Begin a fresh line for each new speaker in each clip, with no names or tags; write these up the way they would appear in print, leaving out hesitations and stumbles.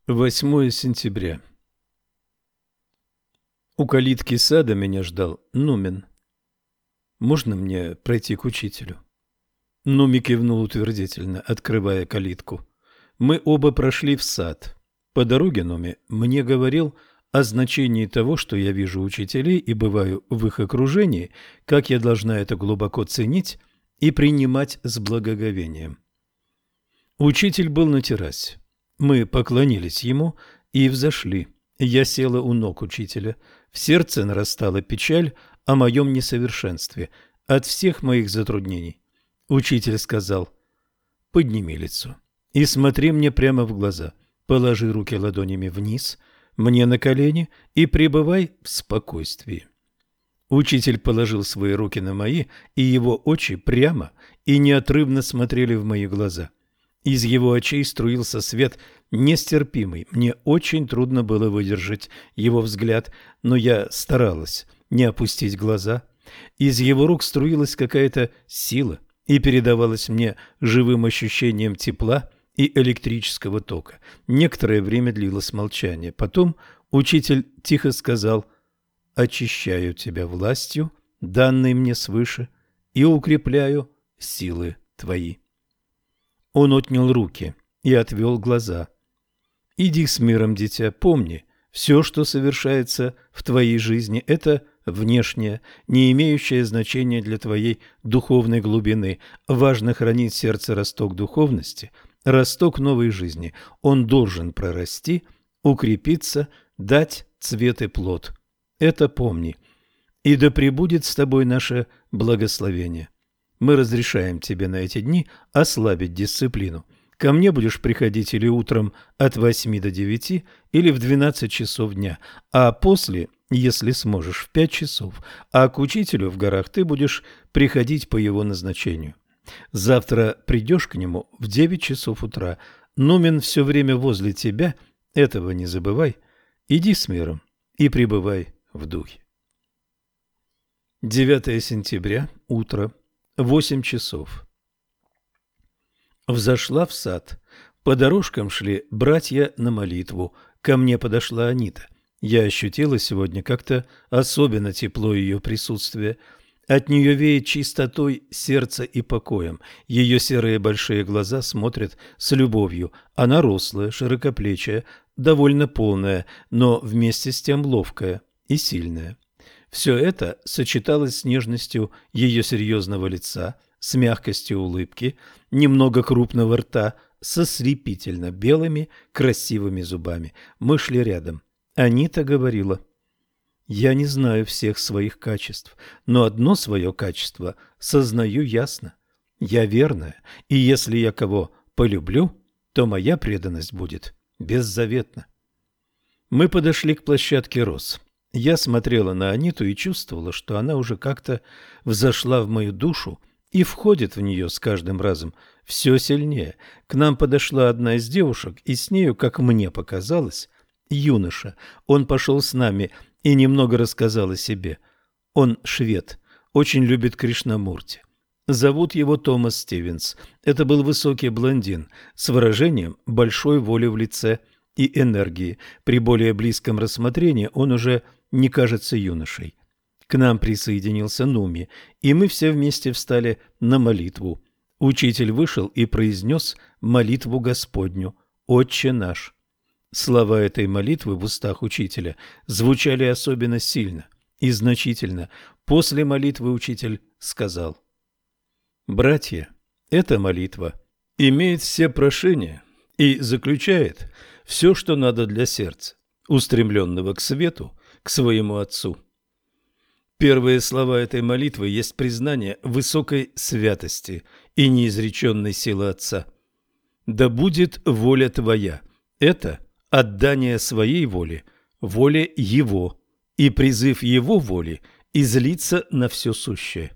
8 сентября. У калитки сада меня ждал Нумен. «Можно мне пройти к учителю?» Нуми кивнул утвердительно, открывая калитку. Мы оба прошли в сад. По дороге Нуми мне говорил о значении того, что я вижу учителей и бываю в их окружении, как я должна это глубоко ценить и принимать с благоговением. Учитель был на террасе. Мы поклонились ему и взошли. Я села у ног учителя. В сердце нарастала печаль о моем несовершенстве, от всех моих затруднений. Учитель сказал: «Подними лицо и смотри мне прямо в глаза, положи руки ладонями вниз, мне на колени и пребывай в спокойствии». Учитель положил свои руки на мои, и его очи прямо и неотрывно смотрели в мои глаза. Из его очей струился свет нестерпимый. Мне очень трудно было выдержать его взгляд, но я старалась не опустить глаза. Из его рук струилась какая-то сила и передавалась мне живым ощущением тепла и электрического тока. Некоторое время длилось молчание. Потом учитель тихо сказал: «Очищаю тебя властью, данной мне свыше, и укрепляю силы твои». Он отнял руки и отвел глаза. «Иди с миром, дитя, помни, все, что совершается в твоей жизни, это внешнее, не имеющее значения для твоей духовной глубины. Важно хранить в сердце росток духовности, росток новой жизни. Он должен прорасти, укрепиться, дать цвет и плод. Это помни. И да пребудет с тобой наше благословение. Мы разрешаем тебе на эти дни ослабить дисциплину. Ко мне будешь приходить или утром от 8 до 9, или в 12 часов дня, а после, если сможешь, в 5 часов, а к учителю в горах ты будешь приходить по его назначению. Завтра придешь к нему в 9 часов утра. Нумен все время возле тебя, этого не забывай. Иди с миром и пребывай в духе». 9 сентября, утро. 8 часов. Взошла в сад. По дорожкам шли братья на молитву. Ко мне подошла Анита. Я ощутила сегодня как-то особенно тепло ее присутствия. От нее веет чистотой сердца и покоем. Ее серые большие глаза смотрят с любовью. Она рослая, широкоплечая, довольно полная, но вместе с тем ловкая и сильная. Все это сочеталось с нежностью ее серьезного лица, с мягкостью улыбки, немного крупного рта, со слепительно белыми красивыми зубами. Мы шли рядом. Анита говорила: «Я не знаю всех своих качеств, но одно свое качество сознаю ясно. Я верная, и если я кого полюблю, то моя преданность будет беззаветна». Мы подошли к площадке роз. Я смотрела на Аниту и чувствовала, что она уже как-то взошла в мою душу и входит в нее с каждым разом все сильнее. К нам подошла одна из девушек, и с нею, как мне показалось, юноша. Он пошел с нами и немного рассказал о себе. Он швед, очень любит Кришнамурти. Зовут его Томас Стивенс. Это был высокий блондин с выражением большой воли в лице и энергии. При более близком рассмотрении он уже не кажется юношей. К нам присоединился Нуми, и мы все вместе встали на молитву. Учитель вышел и произнес молитву Господню «Отче наш». Слова этой молитвы в устах учителя звучали особенно сильно и значительно. После молитвы учитель сказал: «Братья, эта молитва имеет все прошения и заключает все, что надо для сердца, устремленного к свету, к своему Отцу». Первые слова этой молитвы есть признание высокой святости и неизреченной силы Отца. «Да будет воля Твоя» – это отдание своей воли, воле Его, и призыв Его воли излиться на все сущее.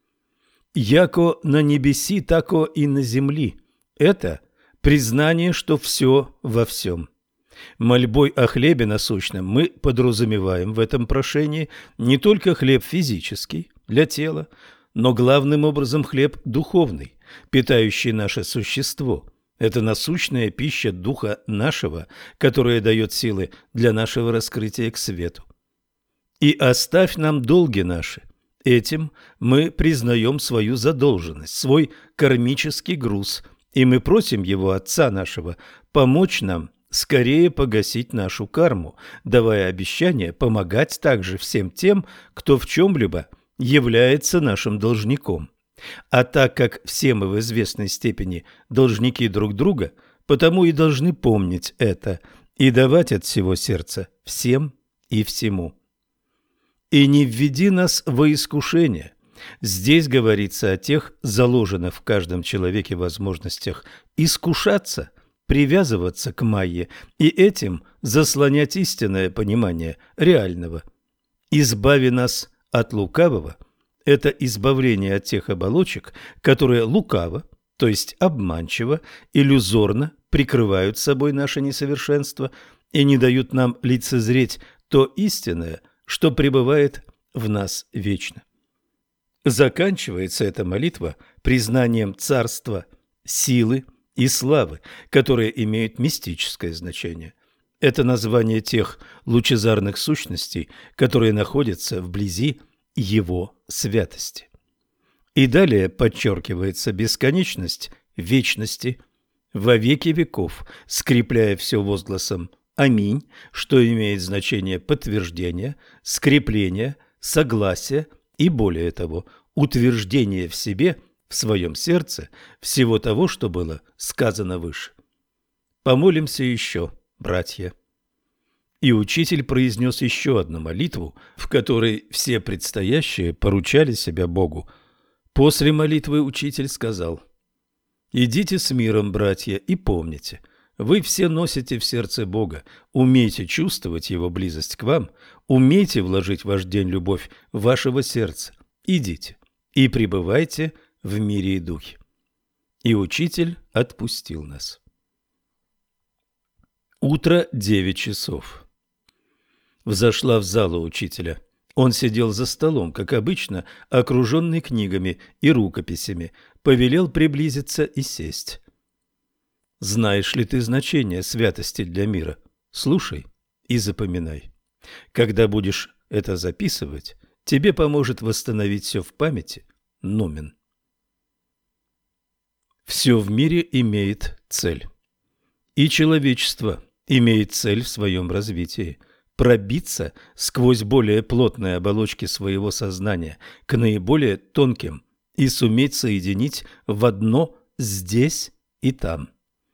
«Яко на небеси, тако и на земли» – это признание, что все во всем. Мольбой о хлебе насущном мы подразумеваем в этом прошении не только хлеб физический для тела, но главным образом хлеб духовный, питающий наше существо. Это насущная пища духа нашего, которая дает силы для нашего раскрытия к свету. И оставь нам долги наши. Этим мы признаем свою задолженность, свой кармический груз, и мы просим его, Отца нашего, помочь нам скорее погасить нашу карму, давая обещание помогать также всем тем, кто в чем-либо является нашим должником. А так как все мы в известной степени должники друг друга, потому и должны помнить это и давать от всего сердца всем и всему. И не введи нас во искушение. Здесь говорится о тех заложенных в каждом человеке возможностях искушаться, привязываться к майе и этим заслонять истинное понимание реального. Избави нас от лукавого. Это избавление от тех оболочек, которые лукаво, то есть обманчиво, иллюзорно прикрывают собой наше несовершенство и не дают нам лицезреть то истинное, что пребывает в нас вечно. Заканчивается эта молитва признанием царства, силы и славы, которые имеют мистическое значение. Это название тех лучезарных сущностей, которые находятся вблизи Его святости. И далее подчеркивается бесконечность вечности во веки веков, скрепляя все возгласом «Аминь», что имеет значение подтверждения, скрепления, согласия и, более того, утверждения в себе, в своем сердце, всего того, что было сказано выше. Помолимся еще, братья. И учитель произнес еще одну молитву, в которой все предстоящие поручали себя Богу. После молитвы учитель сказал: «Идите с миром, братья, и помните, вы все носите в сердце Бога, умейте чувствовать Его близость к вам, умейте вложить в ваш день любовь вашего сердца. Идите и пребывайте в мире и духе». И учитель отпустил нас. Утро 9 часов. Взошла в залу учителя. Он сидел за столом, как обычно, окруженный книгами и рукописями, повелел приблизиться и сесть. «Знаешь ли ты значение святости для мира? Слушай и запоминай. Когда будешь это записывать, тебе поможет восстановить все в памяти Нумен. Все в мире имеет цель. И человечество имеет цель в своем развитии – пробиться сквозь более плотные оболочки своего сознания к наиболее тонким и суметь соединить в одно здесь и там.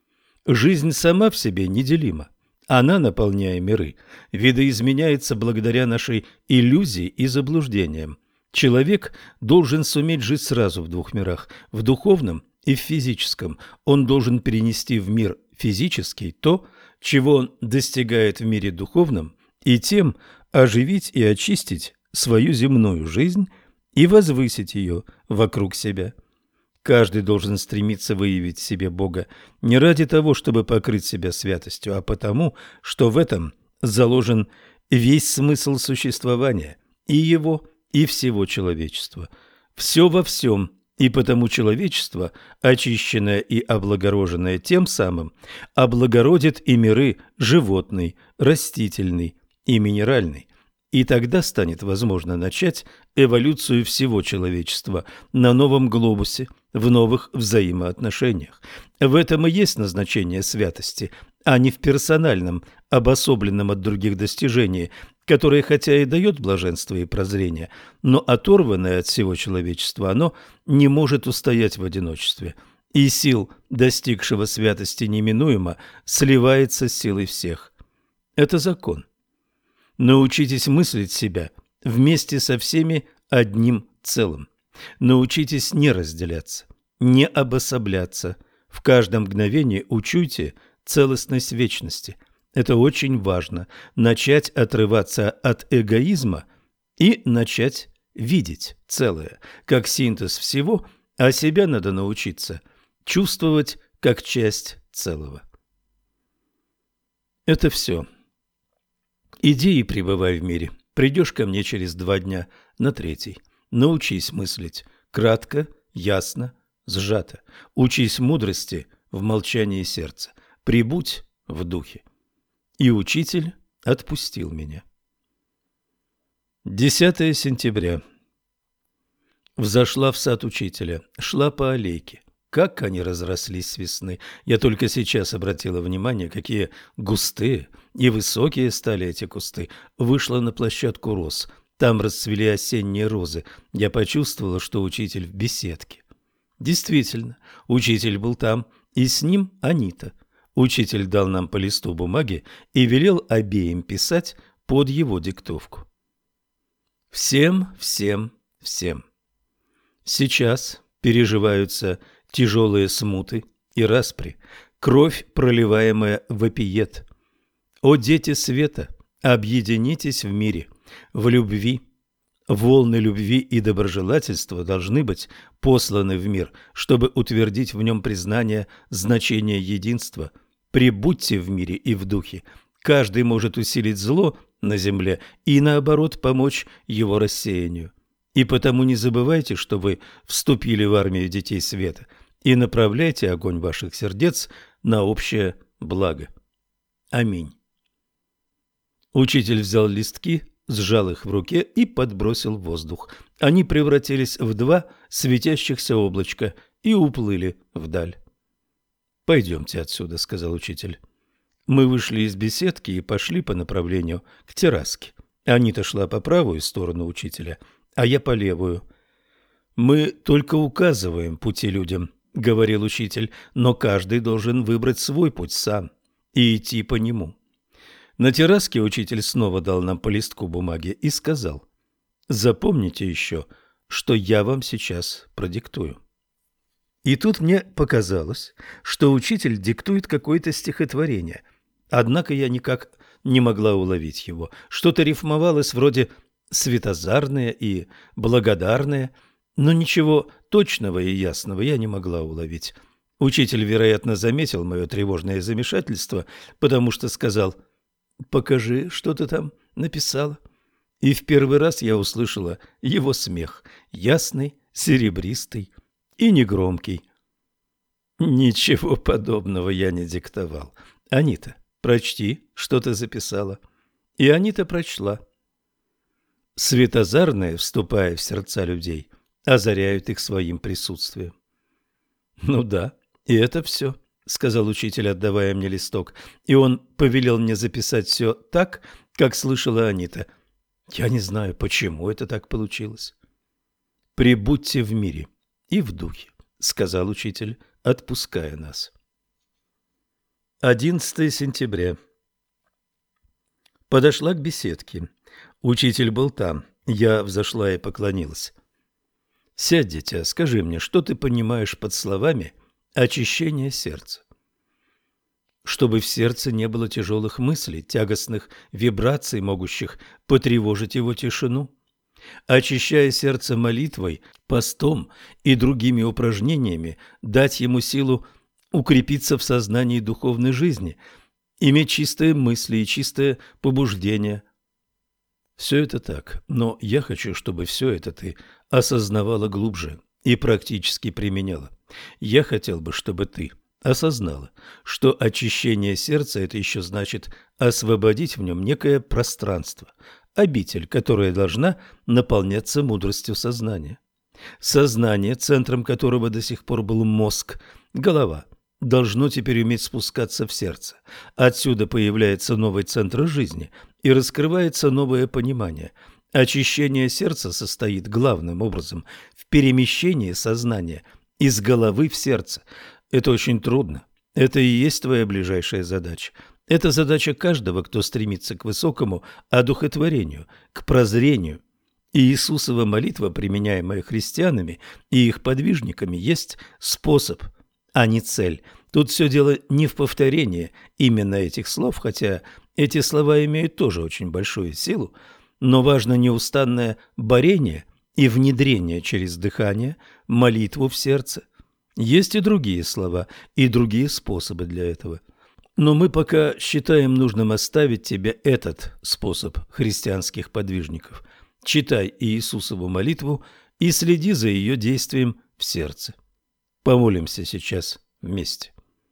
Жизнь сама в себе неделима. Она, наполняя миры, видоизменяется благодаря нашей иллюзии и заблуждениям. Человек должен суметь жить сразу в двух мирах – в духовном и в физическом. Он должен перенести в мир физический то, чего он достигает в мире духовном, и тем оживить и очистить свою земную жизнь и возвысить ее вокруг себя. Каждый должен стремиться выявить в себе Бога не ради того, чтобы покрыть себя святостью, а потому, что в этом заложен весь смысл существования и его, и всего человечества. Все во всем, и потому человечество, очищенное и облагороженное тем самым, облагородит и миры животный, растительный и минеральный. И тогда станет возможно начать эволюцию всего человечества на новом глобусе, в новых взаимоотношениях. В этом и есть назначение святости, а не в персональном, обособленном от других достижении, которое хотя и дает блаженство и прозрение, но оторванное от всего человечества, оно не может устоять в одиночестве, и сил, достигшего святости неминуемо, сливается с силой всех. Это закон. Научитесь мыслить себя вместе со всеми одним целым. Научитесь не разделяться, не обособляться. В каждом мгновении учуйте целостность вечности. Это очень важно – начать отрываться от эгоизма и начать видеть целое, как синтез всего, а себя надо научиться чувствовать как часть целого. Это все. Иди и пребывай в мире. Придешь ко мне через 2 дня, на 3-й. Научись мыслить кратко, ясно, сжато. Учись мудрости в молчании сердца. Прибудь в духе. И учитель отпустил меня. 10 сентября. Взошла в сад учителя, шла по аллейке. Как они разрослись с весны! Я только сейчас обратила внимание, какие густые и высокие стали эти кусты. Вышла на площадку роз. Там расцвели осенние розы. Я почувствовала, что учитель в беседке. Действительно, учитель был там, и с ним Анита. Учитель дал нам по листу бумаги и велел обеим писать под его диктовку. Всем, всем, всем. Сейчас переживаются тяжелые смуты и распри, кровь, проливаемая вопиет. О, дети света, объединитесь в мире, в любви. Волны любви и доброжелательства должны быть посланы в мир, чтобы утвердить в нем признание значения единства. Прибудьте в мире и в духе. Каждый может усилить зло на земле и, наоборот, помочь его рассеянию. И потому не забывайте, что вы вступили в армию детей света, и направляйте огонь ваших сердец на общее благо. Аминь. Учитель взял листки, сжал их в руке и подбросил в воздух. Они превратились в 2 светящихся облачка и уплыли вдаль. «Пойдемте отсюда», — сказал учитель. Мы вышли из беседки и пошли по направлению к терраске. Анита шла по правую сторону учителя, а я по левую. «Мы только указываем пути людям», — говорил учитель, «но каждый должен выбрать свой путь сам и идти по нему». На терраске учитель снова дал нам по листку бумаги и сказал: «Запомните еще, что я вам сейчас продиктую». И тут мне показалось, что учитель диктует какое-то стихотворение, однако я никак не могла уловить его. Что-то рифмовалось вроде «светозарное» и «благодарное», но ничего точного и ясного я не могла уловить. Учитель, вероятно, заметил мое тревожное замешательство, потому что сказал: «Покажи, что ты там написала». И в первый раз я услышала его смех, ясный, серебристый и негромкий. Ничего подобного я не диктовал. «Анита, прочти, что ты записала». И Анита прочла. «Светозарные, вступая в сердца людей, озаряют их своим присутствием». «Ну да, и это все», — сказал учитель, отдавая мне листок, и он повелел мне записать все так, как слышала Анита. Я не знаю, почему это так получилось. «Прибудьте в мире и в духе», — сказал учитель, отпуская нас. 11 сентября. Подошла к беседке. Учитель был там. Я взошла и поклонилась. «Сядь, дитя, скажи мне, что ты понимаешь под словами «очищение сердца»?» Чтобы в сердце не было тяжелых мыслей, тягостных вибраций, могущих потревожить его тишину. Очищая сердце молитвой, постом и другими упражнениями, дать ему силу укрепиться в сознании духовной жизни, иметь чистые мысли и чистое побуждение. Все это так, но я хочу, чтобы все это ты осознавала глубже и практически применяла. Я хотел бы, чтобы ты осознала, что очищение сердца – это еще значит освободить в нем некое пространство, обитель, которая должна наполняться мудростью сознания. Сознание, центром которого до сих пор был мозг, голова, должно теперь уметь спускаться в сердце. Отсюда появляется новый центр жизни и раскрывается новое понимание. Очищение сердца состоит главным образом в перемещении сознания из головы в сердце. Это очень трудно. Это и есть твоя ближайшая задача. Это задача каждого, кто стремится к высокому одухотворению, к прозрению. И Иисусова молитва, применяемая христианами и их подвижниками, есть способ, а не цель. Тут все дело не в повторении именно этих слов, хотя эти слова имеют тоже очень большую силу, но важно неустанное борение и внедрение через дыхание, молитву в сердце. Есть и другие слова, и другие способы для этого. Но мы пока считаем нужным оставить тебе этот способ христианских подвижников. Читай Иисусову молитву и следи за ее действием в сердце. Помолимся сейчас вместе.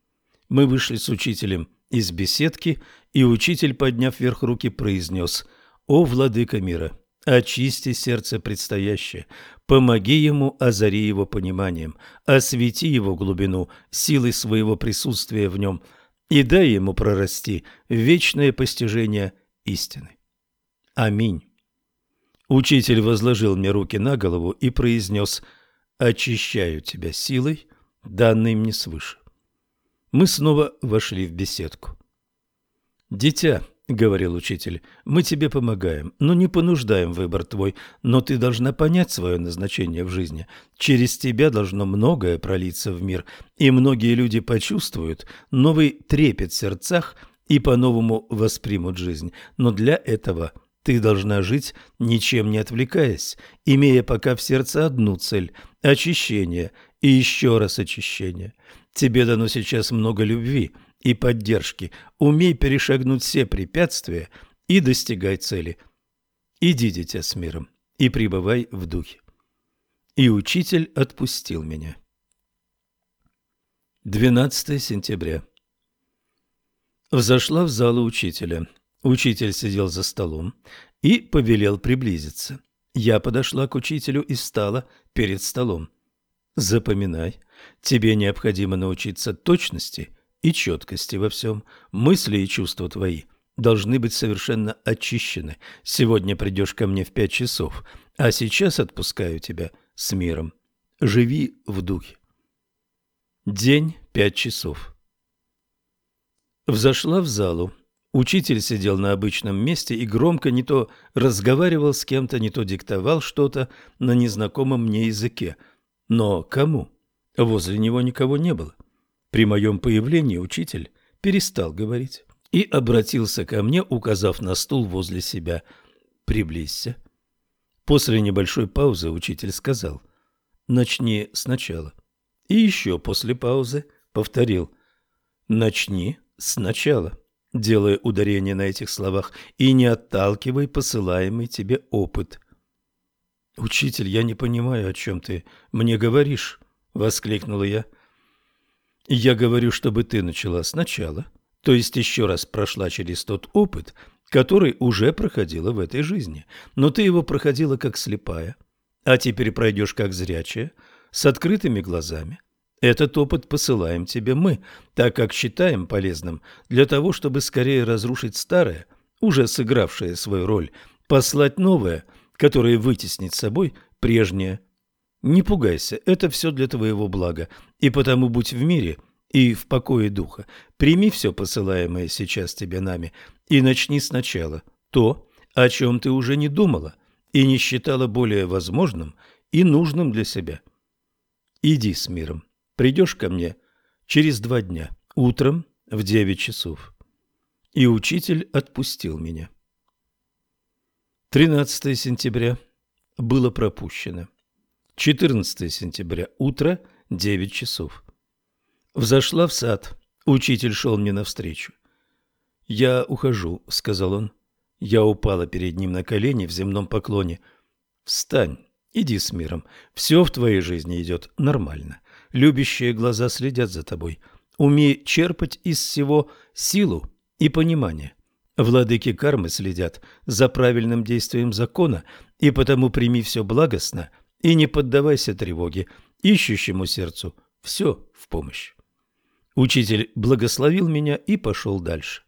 Мы вышли с учителем из беседки, и учитель, подняв вверх руки, произнес: «О, владыка мира, очисти сердце предстоящее, помоги ему, озари его пониманием, освети его глубину силой своего присутствия в нем и дай ему прорасти в вечное постижение истины. Аминь». Учитель возложил мне руки на голову и произнес: «Очищаю тебя силой, данной мне свыше». Мы снова вошли в беседку. «Дитя, — говорил учитель, — мы тебе помогаем, но не понуждаем выбор твой, но ты должна понять свое назначение в жизни. Через тебя должно многое пролиться в мир, и многие люди почувствуют новый трепет в сердцах и по-новому воспримут жизнь. Но для этого ты должна жить, ничем не отвлекаясь, имея пока в сердце одну цель – очищение и еще раз очищение. Тебе дано сейчас много любви и поддержки. Умей перешагнуть все препятствия и достигай цели. Иди, дитя, с миром, и пребывай в духе». И учитель отпустил меня. 12 сентября. Взошла в залу учителя. Учитель сидел за столом и повелел приблизиться. Я подошла к учителю и встала перед столом. «Запоминай, тебе необходимо научиться точности и четкости во всем. Мысли и чувства твои должны быть совершенно очищены. Сегодня придешь ко мне в 5 часов, а сейчас отпускаю тебя с миром. Живи в духе». День 5 часов. Взошла в залу. Учитель сидел на обычном месте и громко не то разговаривал с кем-то, не то диктовал что-то на незнакомом мне языке. Но кому? Возле него никого не было. При моем появлении учитель перестал говорить и обратился ко мне, указав на стул возле себя: «Приблизься». После небольшой паузы учитель сказал: «Начни сначала». И еще после паузы повторил: «Начни сначала», делая ударение на этих словах, и не отталкивай посылаемый тебе опыт. «Учитель, я не понимаю, о чем ты мне говоришь», — воскликнула я. «Я говорю, чтобы ты начала сначала, то есть еще раз прошла через тот опыт, который уже проходила в этой жизни, но ты его проходила как слепая, а теперь пройдешь как зрячая, с открытыми глазами. Этот опыт посылаем тебе мы, так как считаем полезным для того, чтобы скорее разрушить старое, уже сыгравшее свою роль, послать новое, которое вытеснит собой прежнее. Не пугайся, это все для твоего блага, и потому будь в мире и в покое духа. Прими все посылаемое сейчас тебе нами и начни сначала то, о чем ты уже не думала и не считала более возможным и нужным для себя. Иди с миром. Придешь ко мне через 2 дня, утром в 9 часов». И учитель отпустил меня. 13 сентября. Было пропущено. 14 сентября. Утро, 9 часов. Взошла в сад. Учитель шел мне навстречу. «Я ухожу», — сказал он. Я упала перед ним на колени в земном поклоне. «Встань, иди с миром. Все в твоей жизни идет нормально. Любящие глаза следят за тобой. Умей черпать из всего силу и понимание. Владыки кармы следят за правильным действием закона, и потому прими все благостно и не поддавайся тревоге. Ищущему сердцу все в помощь». Учитель благословил меня и пошел дальше.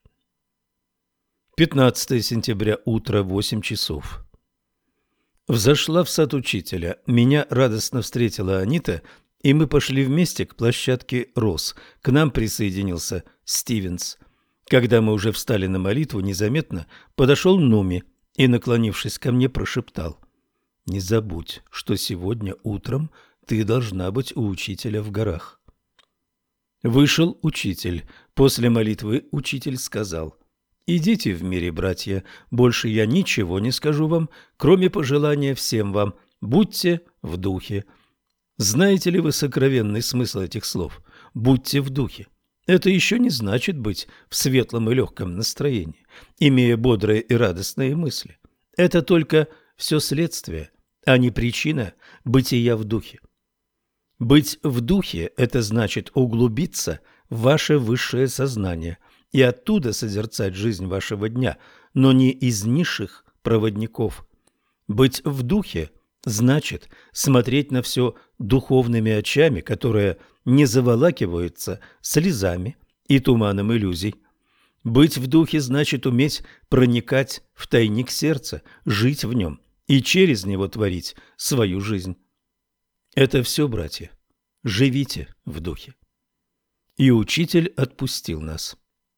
15 сентября. Утро, 8 часов. Взошла в сад учителя. Меня радостно встретила Анита, и мы пошли вместе к площадке роз. К нам присоединился Стивенс. Когда мы уже встали на молитву, незаметно подошел Нуми и, наклонившись ко мне, прошептал: «Не забудь, что сегодня утром ты должна быть у учителя в горах». Вышел учитель. После молитвы учитель сказал: «Идите в мире, братья, больше я ничего не скажу вам, кроме пожелания всем вам: будьте в духе». Знаете ли вы сокровенный смысл этих слов? «Будьте в духе». Это еще не значит быть в светлом и легком настроении, имея бодрые и радостные мысли. Это только все следствие, а не причина бытия в духе. Быть в духе – это значит углубиться в ваше высшее сознание и оттуда созерцать жизнь вашего дня, но не из низших проводников. Быть в духе значит смотреть на все духовными очами, которые не заволакиваются слезами и туманом иллюзий. Быть в духе значит уметь проникать в тайник сердца, жить в нем и через него творить свою жизнь. Это все, братья. Живите в духе. И учитель отпустил нас.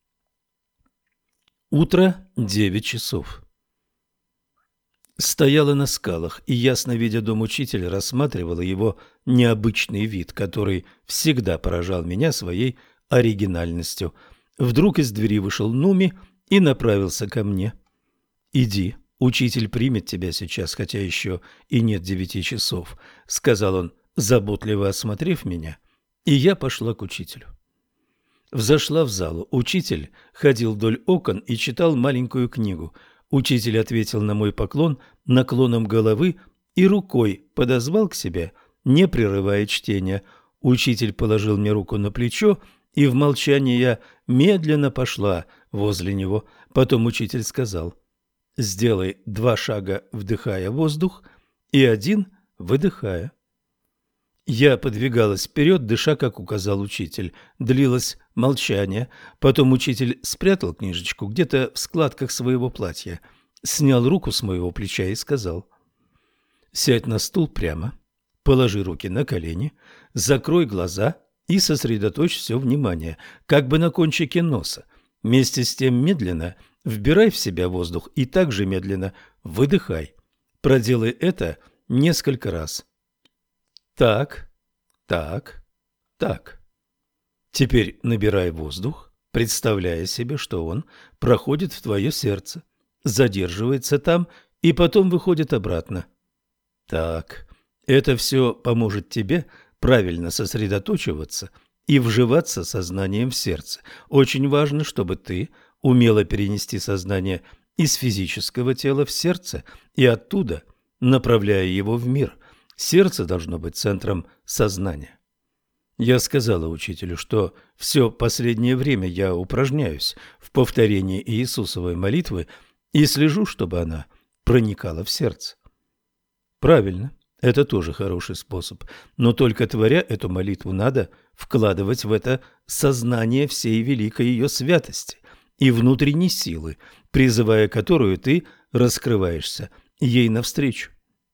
Утро, 9 часов. Стояла на скалах и, ясно видя дом учителя, рассматривала его необычный вид, который всегда поражал меня своей оригинальностью. Вдруг из двери вышел Нуми и направился ко мне. «Иди, учитель примет тебя сейчас, хотя еще и нет 9 часов», — сказал он, заботливо осмотрев меня, и я пошла к учителю. Взошла в залу. Учитель ходил вдоль окон и читал маленькую книгу. Учитель ответил на мой поклон наклоном головы и рукой подозвал к себе, не прерывая чтения. Учитель положил мне руку на плечо, и в молчании я медленно пошла возле него. Потом учитель сказал: «Сделай 2 шага, вдыхая воздух, и 1 выдыхая». Я подвигалась вперед, дыша, как указал учитель. Длилось молчание. Потом учитель спрятал книжечку где-то в складках своего платья, снял руку с моего плеча и сказал: «Сядь на стул прямо, положи руки на колени, закрой глаза и сосредоточь все внимание, как бы на кончике носа. Вместе с тем медленно вбирай в себя воздух и также медленно выдыхай. Проделай это несколько раз. Так, так, так. Теперь набирай воздух, представляя себе, что он проходит в твое сердце, задерживается там и потом выходит обратно. Так, это все поможет тебе правильно сосредоточиваться и вживаться сознанием в сердце. Очень важно, чтобы ты умела перенести сознание из физического тела в сердце и оттуда, направляя его в мир. Сердце должно быть центром сознания. Я сказала учителю, что все последнее время я упражняюсь в повторении Иисусовой молитвы и слежу, чтобы она проникала в сердце. Правильно, это тоже хороший способ, но только творя эту молитву надо вкладывать в это сознание всей великой ее святости и внутренней силы, призывая которую ты раскрываешься ей навстречу.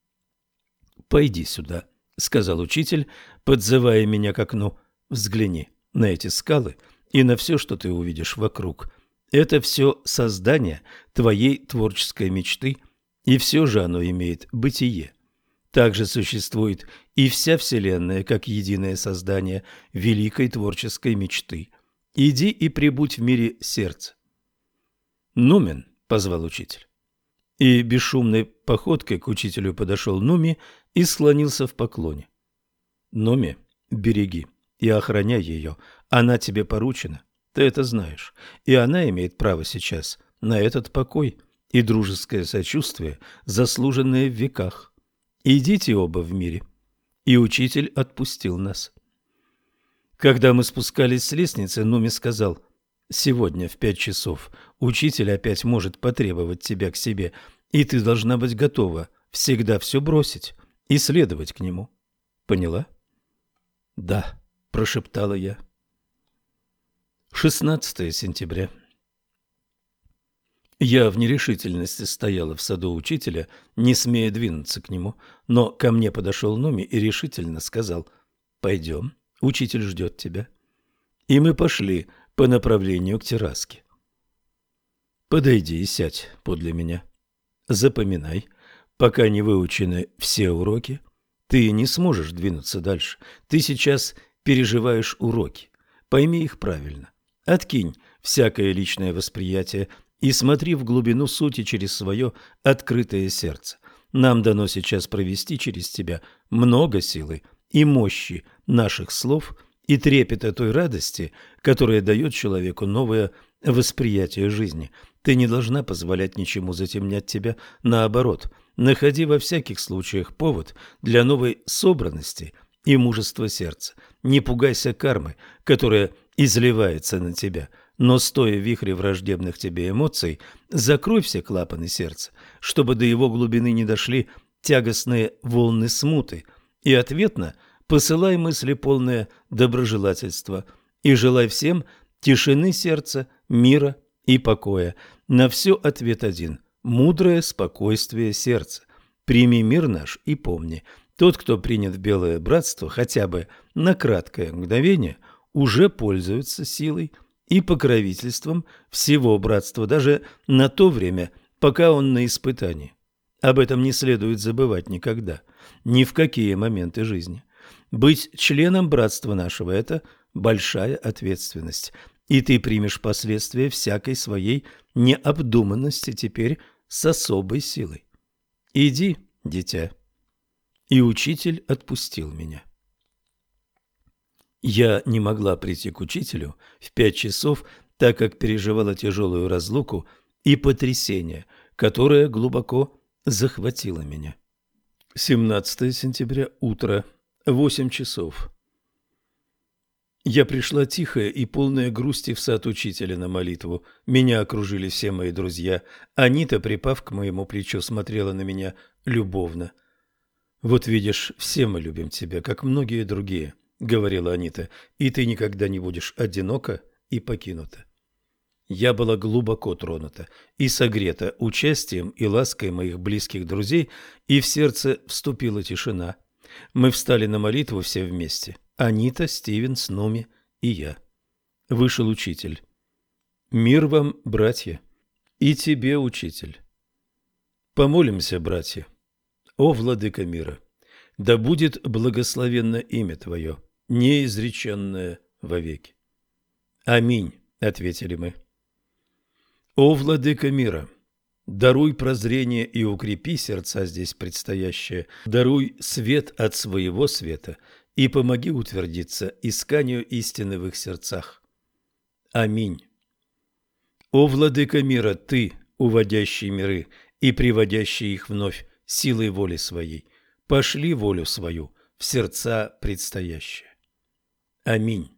«Пойди сюда», — сказал учитель, подзывая меня к окну. «Взгляни на эти скалы и на все, что ты увидишь вокруг. Это все создание твоей творческой мечты, и все же оно имеет бытие. Также существует и вся Вселенная, как единое создание великой творческой мечты. Иди и пребудь в мире сердца». «Нумен», — позвал учитель. И бесшумной походкой к учителю подошел Нуми и склонился в поклоне. «Нуми, береги и охраняй ее. Она тебе поручена, ты это знаешь. И она имеет право сейчас на этот покой и дружеское сочувствие, заслуженное в веках. Идите оба в мире». И учитель отпустил нас. Когда мы спускались с лестницы, Нуми сказал: «Сегодня в 5 часов учитель опять может потребовать тебя к себе, и ты должна быть готова всегда все бросить и следовать к нему. Поняла?» «Да», — прошептала я. 16 сентября. Я в нерешительности стояла в саду учителя, не смея двинуться к нему, но ко мне подошел Нуми и решительно сказал: «Пойдем, учитель ждет тебя». И мы пошли по направлению к терраске. «Подойди и сядь подле меня. Запоминай, пока не выучены все уроки, ты не сможешь двинуться дальше. Ты сейчас переживаешь уроки. Пойми их правильно. Откинь всякое личное восприятие и смотри в глубину сути через свое открытое сердце. Нам дано сейчас провести через тебя много силы и мощи наших слов и трепета той радости, которая дает человеку новое восприятие жизни. Ты не должна позволять ничему затемнять тебя. Наоборот, находи во всяких случаях повод для новой собранности и мужества сердца. Не пугайся кармы, которая изливается на тебя, но, стоя в вихре враждебных тебе эмоций, закрой все клапаны сердца, чтобы до его глубины не дошли тягостные волны смуты, и ответно посылай мысли полное доброжелательства и желай всем тишины сердца, мира и покоя. На все ответ один – мудрое спокойствие сердца. Прими мир наш и помни, тот, кто принят в белое братство хотя бы на краткое мгновение, уже пользуется силой и покровительством всего братства, даже на то время, пока он на испытании. Об этом не следует забывать никогда, ни в какие моменты жизни. Быть членом братства нашего – это большая ответственность, и ты примешь последствия всякой своей необдуманности теперь с особой силой. Иди, дитя. И учитель отпустил меня. Я не могла прийти к учителю в 5 часов, так как переживала тяжелую разлуку и потрясение, которое глубоко захватило меня. 17 сентября, утро, 8 часов. Я пришла тихая и полная грусти в сад учителя на молитву. Меня окружили все мои друзья. Анита, припав к моему плечу, смотрела на меня любовно. «Вот видишь, все мы любим тебя, как многие другие», — говорила Анита, — «и ты никогда не будешь одинока и покинута». Я была глубоко тронута и согрета участием и лаской моих близких друзей, и в сердце вступила тишина. Мы встали на молитву все вместе. Анита, Стивен, Снуми и я. Вышел учитель. «Мир вам, братья, и тебе, учитель. Помолимся, братья. О, владыка мира, да будет благословенно имя твое, неизреченное вовеки». «Аминь», — ответили мы. О, владыка мира, даруй прозрение и укрепи сердца здесь предстоящие, даруй свет от своего света и помоги утвердиться исканию истины в их сердцах. Аминь. О, владыка мира, ты, уводящий миры и приводящий их вновь силой воли своей, пошли волю свою в сердца предстоящие. Аминь.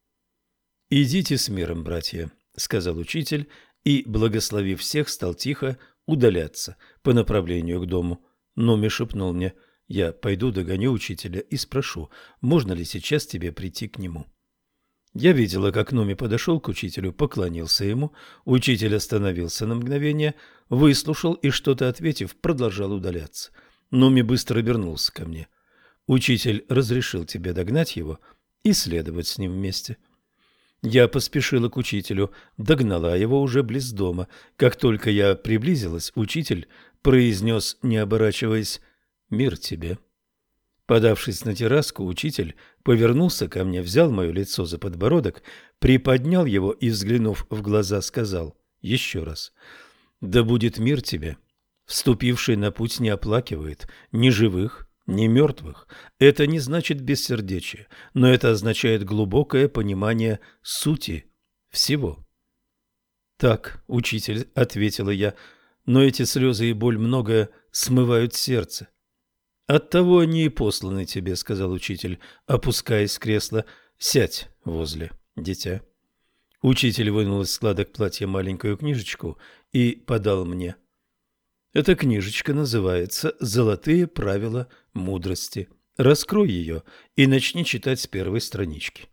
«Идите с миром, братья», — сказал учитель, и, благословив всех, стал тихо удаляться по направлению к дому. Номи шепнул мне: «Я пойду догоню учителя и спрошу, можно ли сейчас тебе прийти к нему». Я видела, как Номи подошел к учителю, поклонился ему. Учитель остановился на мгновение, выслушал и, что-то ответив, продолжал удаляться. Номи быстро обернулся ко мне. «Учитель разрешил тебе догнать его и следовать с ним вместе». Я поспешила к учителю, догнала его уже близ дома. Как только я приблизилась, учитель произнес, не оборачиваясь: «Мир тебе». Подавшись на терраску, учитель повернулся ко мне, взял мое лицо за подбородок, приподнял его и, взглянув в глаза, сказал еще раз: «Да будет мир тебе. Вступивший на путь не оплакивает ни живых, ни мертвых. Это не значит бессердечие, но это означает глубокое понимание сути всего». «Так, учитель», — ответила я, — «но эти слезы и боль многое смывают сердце». «Оттого они и посланы тебе», — сказал учитель, опускаясь с кресла. «Сядь возле, дитя». Учитель вынул из складок платья маленькую книжечку и подал мне. Эта книжечка называется «Золотые правила мудрости». Раскрой ее и начни читать с первой странички.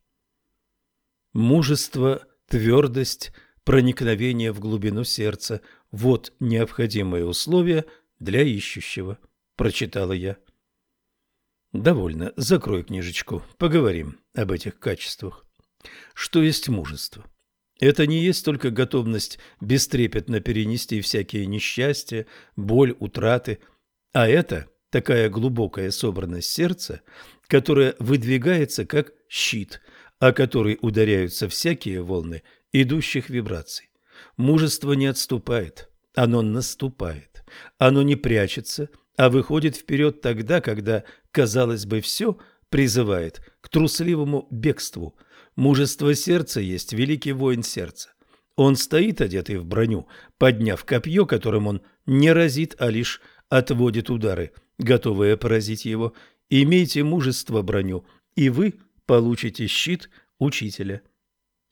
Мужество, твердость, проникновение в глубину сердца – вот необходимые условия для ищущего, прочитала я. Довольно, закрой книжечку, поговорим об этих качествах. Что есть мужество? Это не есть только готовность бестрепетно перенести всякие несчастья, боль, утраты, а это такая глубокая собранность сердца, которая выдвигается как щит, о который ударяются всякие волны идущих вибраций. Мужество не отступает, оно наступает, оно не прячется, а выходит вперед тогда, когда, казалось бы, все призывает к трусливому бегству. Мужество сердца есть великий воин сердца. Он стоит, одетый в броню, подняв копье, которым он не разит, а лишь отводит удары, готовые поразить его. Имейте мужество, броню, и вы получите щит учителя.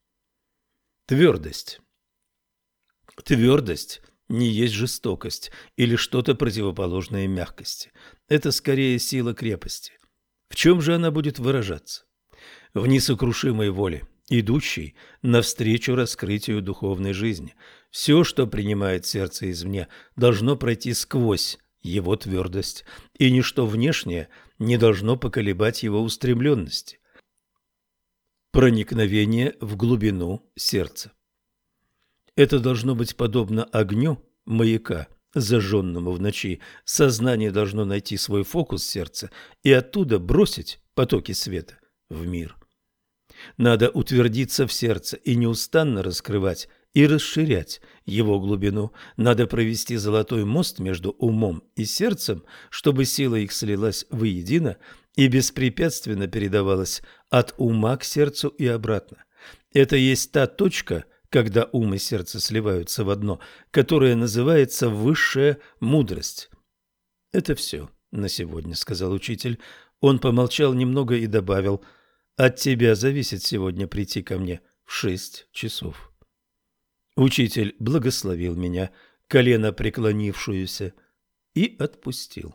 Твердость. Твердость не есть жестокость или что-то противоположное мягкости. Это скорее сила крепости. В чем же она будет выражаться? В несокрушимой воле, идущей навстречу раскрытию духовной жизни. Все, что принимает сердце извне, должно пройти сквозь его твердость, и ничто внешнее не должно поколебать его устремленности. Проникновение в глубину сердца. Это должно быть подобно огню маяка, зажженному в ночи. Сознание должно найти свой фокус сердца и оттуда бросить потоки света в мир. Надо утвердиться в сердце и неустанно раскрывать и расширять его глубину. Надо провести золотой мост между умом и сердцем, чтобы сила их слилась воедино и беспрепятственно передавалась от ума к сердцу и обратно. Это есть та точка, когда ум и сердце сливаются в одно, которая называется высшая мудрость. «Это все на сегодня», — сказал учитель. Он помолчал немного и добавил: «От тебя зависит сегодня прийти ко мне в 6 часов». Учитель благословил меня, колено преклонившуюся, и отпустил.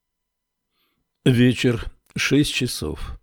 Вечер, 6 часов.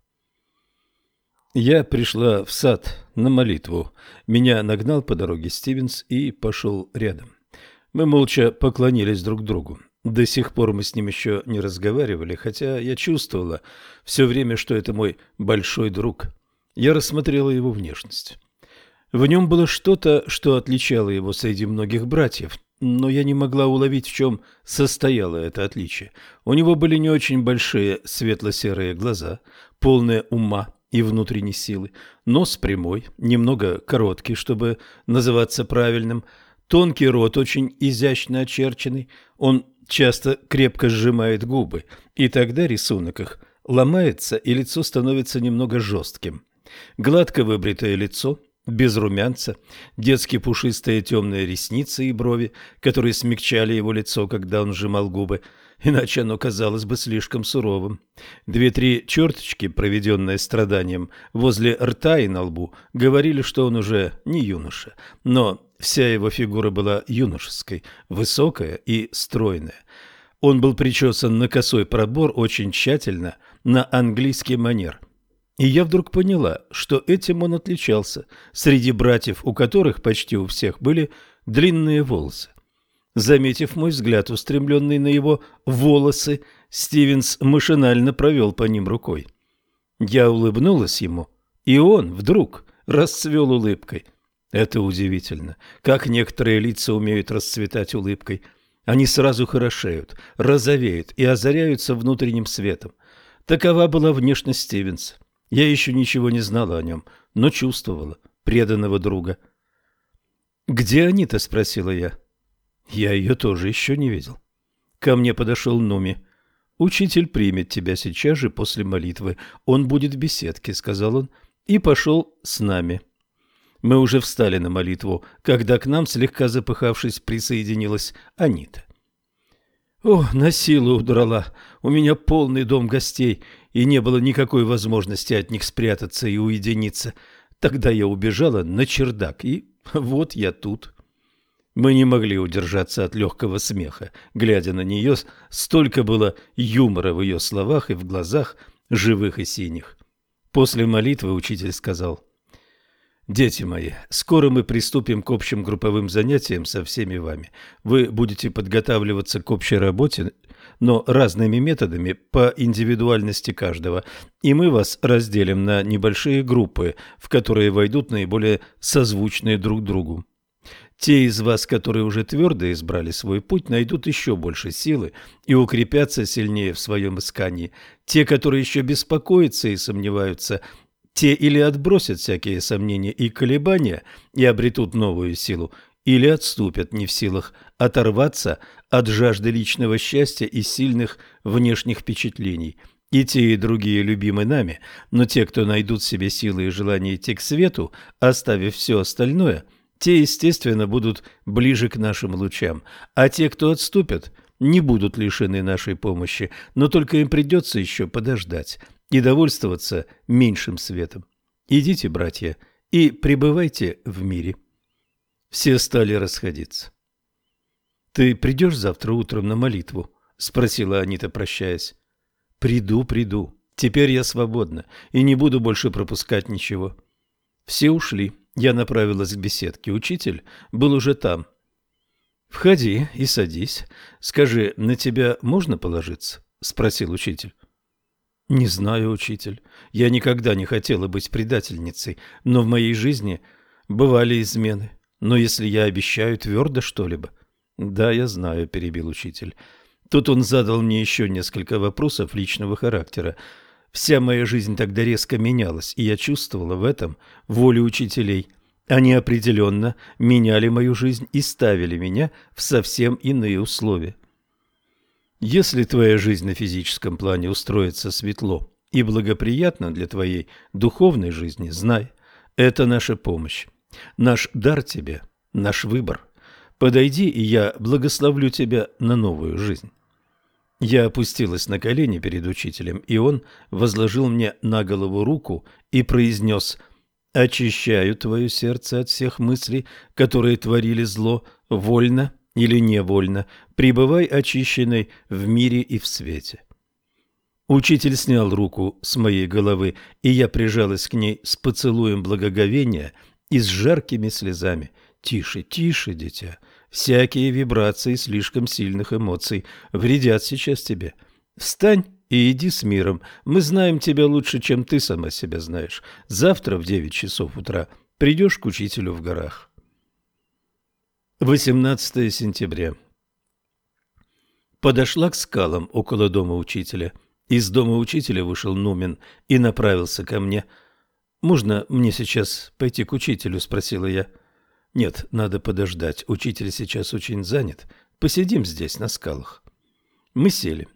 Я пришла в сад на молитву. Меня нагнал по дороге Стивенс и пошел рядом. Мы молча поклонились друг другу. До сих пор мы с ним еще не разговаривали, хотя я чувствовала все время, что это мой большой друг. Я рассмотрела его внешность. В нем было что-то, что отличало его среди многих братьев, но я не могла уловить, в чем состояло это отличие. У него были не очень большие светло-серые глаза, полные ума и внутренней силы, нос прямой, немного короткий, чтобы называться правильным, тонкий рот, очень изящно очерченный, он часто крепко сжимает губы, и тогда рисунок их ломается, и лицо становится немного жестким. Гладко выбритое лицо, без румянца, детски пушистые темные ресницы и брови, которые смягчали его лицо, когда он сжимал губы, иначе оно казалось бы слишком суровым. 2-3 черточки, проведенные страданием возле рта и на лбу, говорили, что он уже не юноша, но вся его фигура была юношеской, высокая и стройная. Он был причесан на косой пробор очень тщательно, на английский манер. И я вдруг поняла, что этим он отличался среди братьев, у которых почти у всех были длинные волосы. Заметив мой взгляд, устремленный на его волосы, Стивенс машинально провел по ним рукой. Я улыбнулась ему, и он вдруг расцвел улыбкой. Это удивительно, как некоторые лица умеют расцветать улыбкой. Они сразу хорошеют, розовеют и озаряются внутренним светом. Такова была внешность Стивенса. Я еще ничего не знала о нем, но чувствовала преданного друга. «Где Анита?» – спросила я. Я ее тоже еще не видел. Ко мне подошел Нуми. «Учитель примет тебя сейчас же после молитвы. Он будет в беседке», – сказал он, и пошел с нами. Мы уже встали на молитву, когда к нам, слегка запыхавшись, присоединилась Анита. «О, на силу удрала. У меня полный дом гостей, и не было никакой возможности от них спрятаться и уединиться. Тогда я убежала на чердак, и вот я тут». Мы не могли удержаться от легкого смеха, глядя на нее. Столько было юмора в ее словах и в глазах, живых и синих. После молитвы учитель сказал: «Дети мои, скоро мы приступим к общим групповым занятиям со всеми вами. Вы будете подготавливаться к общей работе, но разными методами по индивидуальности каждого, и мы вас разделим на небольшие группы, в которые войдут наиболее созвучные друг другу. Те из вас, которые уже твердо избрали свой путь, найдут еще больше силы и укрепятся сильнее в своем искании. Те, которые еще беспокоятся и сомневаются, те или отбросят всякие сомнения и колебания и обретут новую силу, или отступят, не в силах оторваться от жажды личного счастья и сильных внешних впечатлений. И те, и другие любимы нами, но те, кто найдут в себе силы и желание идти к свету, оставив все остальное, те, естественно, будут ближе к нашим лучам, а те, кто отступят, не будут лишены нашей помощи, но только им придется еще подождать и довольствоваться меньшим светом. Идите, братья, и пребывайте в мире». Все стали расходиться. «Ты придешь завтра утром на молитву?» – спросила Анита, прощаясь. «Приду, приду. Теперь я свободна и не буду больше пропускать ничего». Все ушли. Я направилась к беседке. Учитель был уже там. «Входи и садись. Скажи, на тебя можно положиться?» – спросил учитель. «Не знаю, учитель. Я никогда не хотела быть предательницей, но в моей жизни бывали измены. Но если я обещаю твердо что-либо...» «Да, я знаю», – перебил учитель. Тут он задал мне еще несколько вопросов личного характера. Вся моя жизнь тогда резко менялась, и я чувствовала в этом волю учителей. Они определенно меняли мою жизнь и ставили меня в совсем иные условия. Если твоя жизнь на физическом плане устроится светло и благоприятно для твоей духовной жизни, знай, это наша помощь, наш дар тебе, наш выбор. Подойди, и я благословлю тебя на новую жизнь. Я опустилась на колени перед учителем, и он возложил мне на голову руку и произнес: «Очищаю твое сердце от всех мыслей, которые творили зло, вольно или невольно, пребывай очищенной в мире и в свете». Учитель снял руку с моей головы, и я прижалась к ней с поцелуем благоговения и с жаркими слезами. «Тише, тише, дитя. Всякие вибрации слишком сильных эмоций вредят сейчас тебе. Встань и иди с миром. Мы знаем тебя лучше, чем ты сама себя знаешь. Завтра в 9 часов утра придешь к учителю в горах». 18 сентября. Подошла к скалам около дома учителя. Из дома учителя вышел Нумен и направился ко мне. «Можно мне сейчас пойти к учителю?» – спросила я. «Нет, надо подождать. Учитель сейчас очень занят. Посидим здесь, на скалах». Мы сели.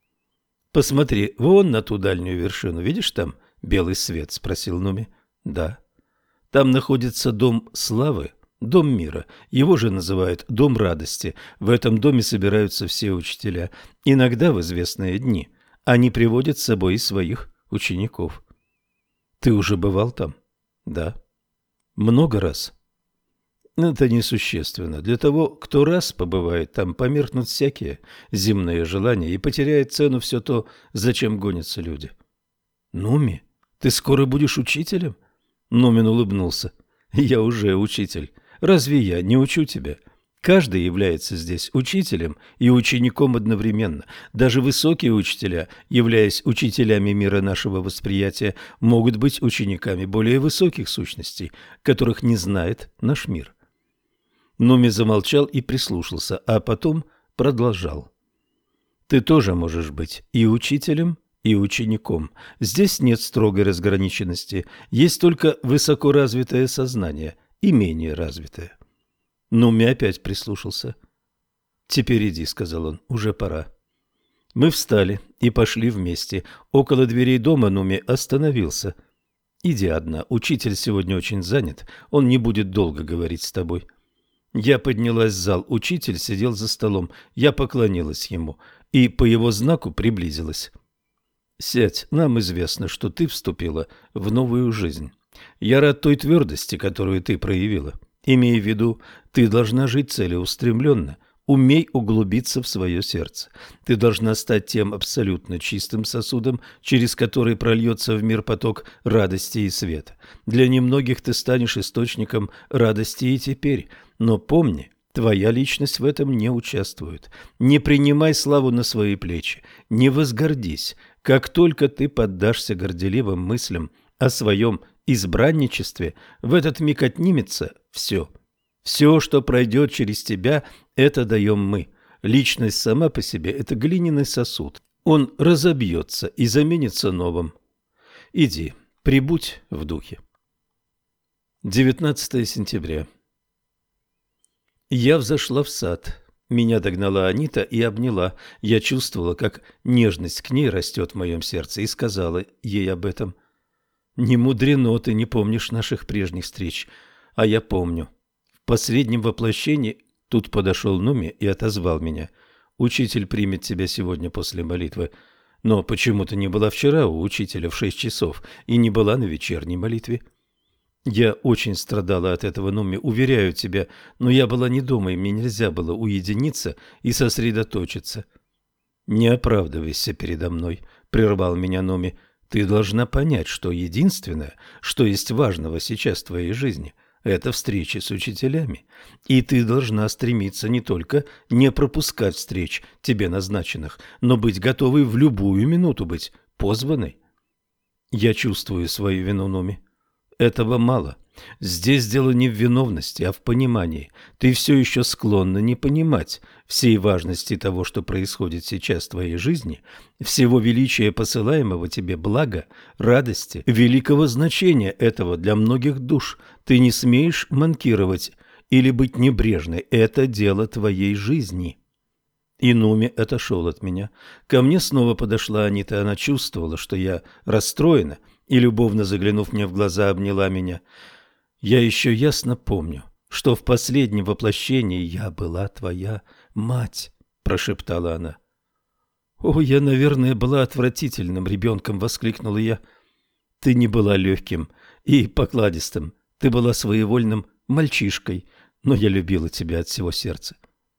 «Посмотри, вон на ту дальнюю вершину. Видишь там белый свет?» – спросил Нуми. «Да». «Там находится дом славы, дом мира. Его же называют дом радости. В этом доме собираются все учителя. Иногда в известные дни они приводят с собой и своих учеников». «Ты уже бывал там?» «Да». «Много раз?» «Это несущественно. Для того, кто раз побывает там, померкнут всякие земные желания и потеряет цену все то, зачем гонятся люди». «Нуми, ты скоро будешь учителем?» Нумин улыбнулся. «Я уже учитель. Разве я не учу тебя? Каждый является здесь учителем и учеником одновременно. Даже высокие учителя, являясь учителями мира нашего восприятия, могут быть учениками более высоких сущностей, которых не знает наш мир». Нуми замолчал и прислушался, а потом продолжал. «Ты тоже можешь быть и учителем, и учеником. Здесь нет строгой разграниченности, есть только высокоразвитое сознание и менее развитое». Нуми опять прислушался. «Теперь иди», — сказал он, — «уже пора». Мы встали и пошли вместе. Около дверей дома Нуми остановился. «Иди одна, учитель сегодня очень занят, он не будет долго говорить с тобой». Я поднялась в зал, учитель сидел за столом, я поклонилась ему и по его знаку приблизилась. «Сядь, нам известно, что ты вступила в новую жизнь. Я рад той твердости, которую ты проявила. Имей в виду, ты должна жить целеустремленно, умей углубиться в свое сердце. Ты должна стать тем абсолютно чистым сосудом, через который прольется в мир поток радости и света. Для немногих ты станешь источником радости и теперь, но помни, твоя личность в этом не участвует. Не принимай славу на свои плечи, не возгордись. Как только ты поддашься горделивым мыслям о своем избранничестве, в этот миг отнимется все. Все, что пройдет через тебя, это даем мы. Личность сама по себе – это глиняный сосуд. Он разобьется и заменится новым. Иди, прибудь в духе. 19 сентября. Я взошла в сад. Меня догнала Анита и обняла. Я чувствовала, как нежность к ней растет в моем сердце, и сказала ей об этом. «Не мудрено, ты не помнишь наших прежних встреч, а я помню. В последнем воплощении...» Тут подошел Нуми и отозвал меня. «Учитель примет тебя сегодня после молитвы. Но почему ты не была вчера у учителя в 6 часов и не была на вечерней молитве?» Я очень страдала от этого, Нуми, уверяю тебя, но я была не дома, и мне нельзя было уединиться и сосредоточиться. Не оправдывайся передо мной, прервал меня Нуми. Ты должна понять, что единственное, что есть важного сейчас в твоей жизни, это встречи с учителями. И ты должна стремиться не только не пропускать встреч, тебе назначенных, но быть готовой в любую минуту быть позванной. Я чувствую свою вину, Нуми. Этого мало. Здесь дело не в виновности, а в понимании. Ты все еще склонна не понимать всей важности того, что происходит сейчас в твоей жизни, всего величия посылаемого тебе блага, радости, великого значения этого для многих душ. Ты не смеешь манкировать или быть небрежной. Это дело твоей жизни. И Нуми отошел от меня. Ко мне снова подошла Анита. Она чувствовала, что я расстроена, и, любовно заглянув мне в глаза, обняла меня. «Я еще ясно помню, что в последнем воплощении я была твоя мать», – прошептала она. «О, я, наверное, была отвратительным ребенком», – воскликнула я. «Ты не была легким и покладистым, ты была своевольным мальчишкой, но я любила тебя от всего сердца.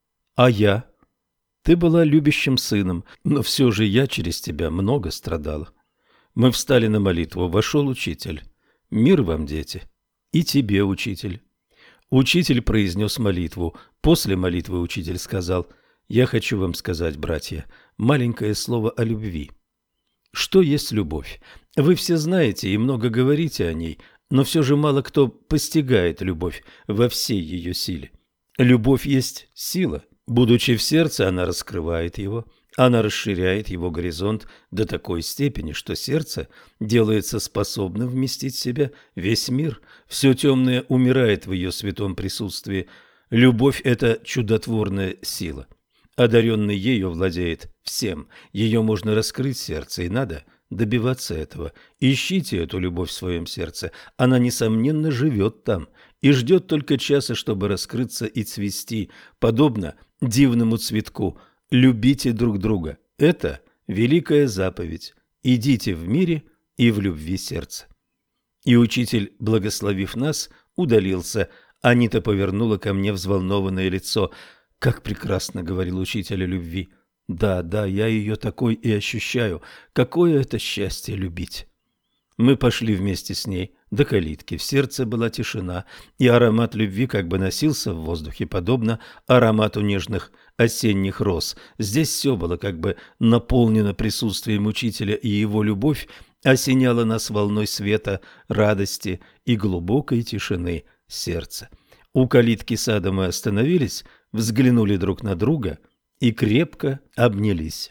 А я? Ты была любящим сыном, но все же я через тебя много страдала». Мы встали на молитву, вошел учитель. «Мир вам, дети, и тебе, учитель». Учитель произнес молитву. После молитвы учитель сказал: «Я хочу вам сказать, братья, маленькое слово о любви». Что есть любовь? Вы все знаете и много говорите о ней, но все же мало кто постигает любовь во всей ее силе. Любовь есть сила. Будучи в сердце, она раскрывает его. Она расширяет его горизонт до такой степени, что сердце делается способным вместить в себя весь мир. Все темное умирает в ее святом присутствии. Любовь – это чудотворная сила. Одаренный ею владеет всем. Ее можно раскрыть в сердце, и надо добиваться этого. Ищите эту любовь в своем сердце. Она, несомненно, живет там и ждет только часа, чтобы раскрыться и цвести, подобно дивному цветку. Любите друг друга. Это великая заповедь. Идите в мире и в любви сердца. И учитель, благословив нас, удалился. Анита повернула ко мне взволнованное лицо. «Как прекрасно!» — говорил учитель о любви. «Да, да, я ее такой и ощущаю. Какое это счастье любить!» Мы пошли вместе с ней до калитки. В сердце была тишина, и аромат любви как бы носился в воздухе, подобно аромату нежных осенних роз. Здесь все было как бы наполнено присутствием учителя, и его любовь осеняла нас волной света, радости и глубокой тишины сердца. У калитки сада мы остановились, взглянули друг на друга и крепко обнялись.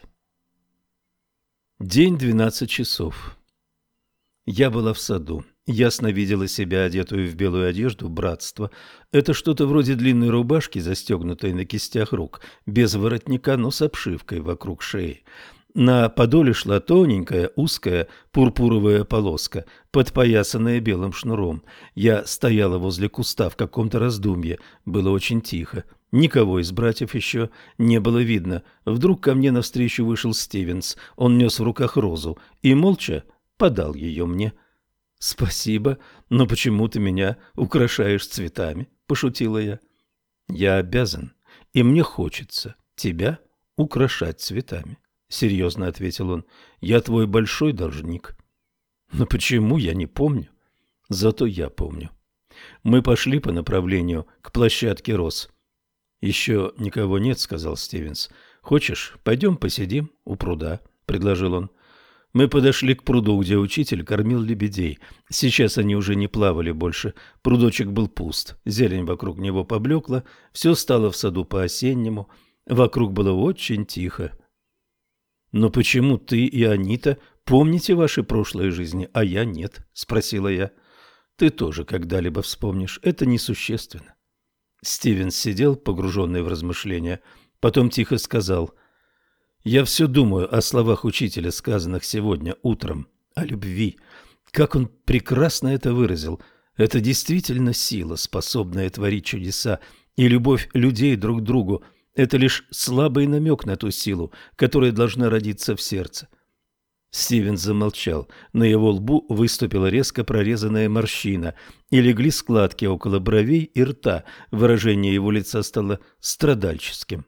День 12 часов. Я была в саду. Ясно видела себя одетую в белую одежду братства. Это что-то вроде длинной рубашки, застегнутой на кистях рук, без воротника, но с обшивкой вокруг шеи. На подоле шла тоненькая, узкая пурпуровая полоска, подпоясанная белым шнуром. Я стояла возле куста в каком-то раздумье. Было очень тихо. Никого из братьев еще не было видно. Вдруг ко мне навстречу вышел Стивенс. Он нес в руках розу и молча подал ее мне. «Спасибо, но почему ты меня украшаешь цветами?» – пошутила я. «Я обязан, и мне хочется тебя украшать цветами», – серьезно ответил он. «Я твой большой должник». «Но почему, я не помню?» «Зато я помню». Мы пошли по направлению к площадке роз. «Еще никого нет», – сказал Стивенс. «Хочешь, пойдем посидим у пруда?» – предложил он. Мы подошли к пруду, где учитель кормил лебедей. Сейчас они уже не плавали больше. Прудочек был пуст. Зелень вокруг него поблекла. Все стало в саду по-осеннему. Вокруг было очень тихо. «Но почему ты и Анита помните ваши прошлые жизни, а я нет?» – спросила я. «Ты тоже когда-либо вспомнишь. Это несущественно». Стивенс сидел, погруженный в размышления. Потом тихо сказал: «Я все думаю о словах учителя, сказанных сегодня утром, о любви. Как он прекрасно это выразил. Это действительно сила, способная творить чудеса, и любовь людей друг к другу – это лишь слабый намек на ту силу, которая должна родиться в сердце». Стивен замолчал. На его лбу выступила резко прорезанная морщина, и легли складки около бровей и рта. Выражение его лица стало страдальческим.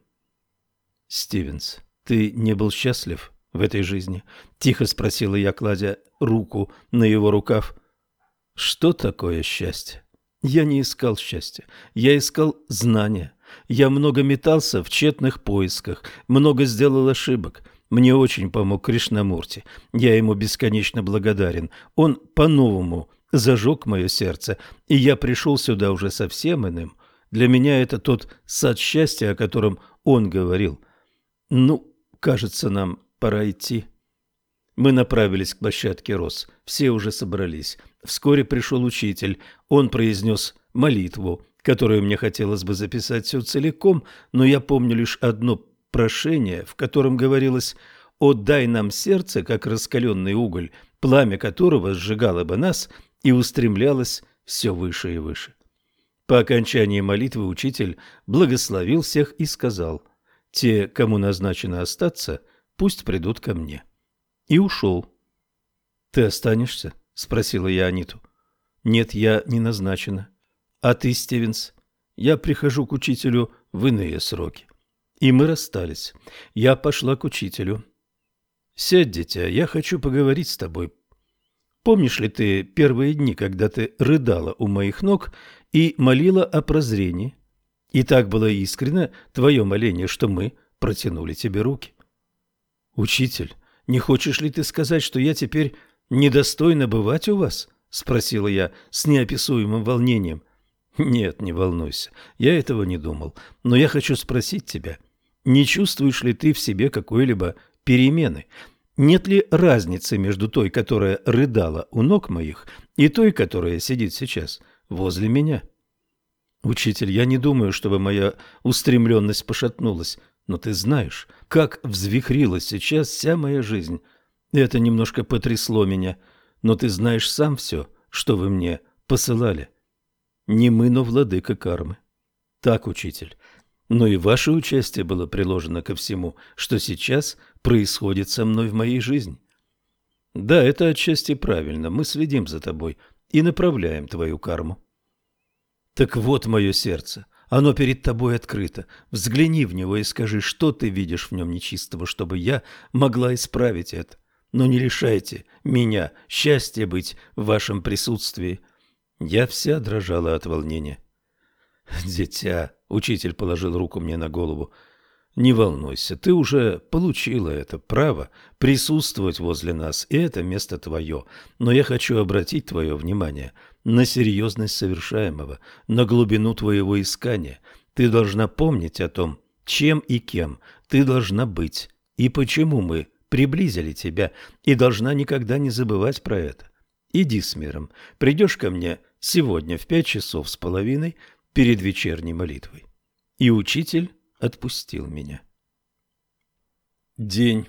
«Стивенс, ты не был счастлив в этой жизни?» — тихо спросила я, кладя руку на его рукав. «Что такое счастье?» «Я не искал счастья. Я искал знания. Я много метался в тщетных поисках, много сделал ошибок. Мне очень помог Кришнамурти. Я ему бесконечно благодарен. Он по-новому зажег мое сердце, и я пришел сюда уже совсем иным. Для меня это тот сад счастья, о котором он говорил. Ну, кажется, нам пора идти». Мы направились к площадке роз. Все уже собрались. Вскоре пришел учитель. Он произнес молитву, которую мне хотелось бы записать все целиком, но я помню лишь одно прошение, в котором говорилось: «Отдай нам сердце, как раскаленный уголь, пламя которого сжигало бы нас и устремлялось все выше и выше». По окончании молитвы учитель благословил всех и сказал: «Те, кому назначено остаться, пусть придут ко мне». И ушел. «Ты останешься?» — спросила я Аниту. «Нет, я не назначена». «А ты, Стивенс?» «Я прихожу к учителю в иные сроки». И мы расстались. Я пошла к учителю. «Сядь, дитя, я хочу поговорить с тобой. Помнишь ли ты первые дни, когда ты рыдала у моих ног и молила о прозрении? И так было искренно твое моление, что мы протянули тебе руки». «Учитель, не хочешь ли ты сказать, что я теперь недостойна бывать у вас?» — спросила я с неописуемым волнением. «Нет, не волнуйся, я этого не думал. Но я хочу спросить тебя, не чувствуешь ли ты в себе какой-либо перемены? Нет ли разницы между той, которая рыдала у ног моих, и той, которая сидит сейчас возле меня?» «Учитель, я не думаю, чтобы моя устремленность пошатнулась. Но ты знаешь, как взвихрилась сейчас вся моя жизнь. Это немножко потрясло меня. Но ты знаешь сам все, что вы мне посылали. Не мы, но владыка кармы. Так, учитель. Но и ваше участие было приложено ко всему, что сейчас происходит со мной в моей жизни. Да, это отчасти правильно. Мы следим за тобой и направляем твою карму. Так вот мое сердце. Оно перед тобой открыто. Взгляни в него и скажи, что ты видишь в нем нечистого, чтобы я могла исправить это. Но не лишайте меня счастья быть в вашем присутствии. Я вся дрожала от волнения. «Дитя», — учитель положил руку мне на голову, — «не волнуйся, ты уже получила это право присутствовать возле нас, и это место твое. Но я хочу обратить твое внимание на серьезность совершаемого, на глубину твоего искания. Ты должна помнить о том, чем и кем ты должна быть, и почему мы приблизили тебя, и должна никогда не забывать про это. Иди с миром, придешь ко мне сегодня в 5:30 перед вечерней молитвой». И учитель отпустил меня. День,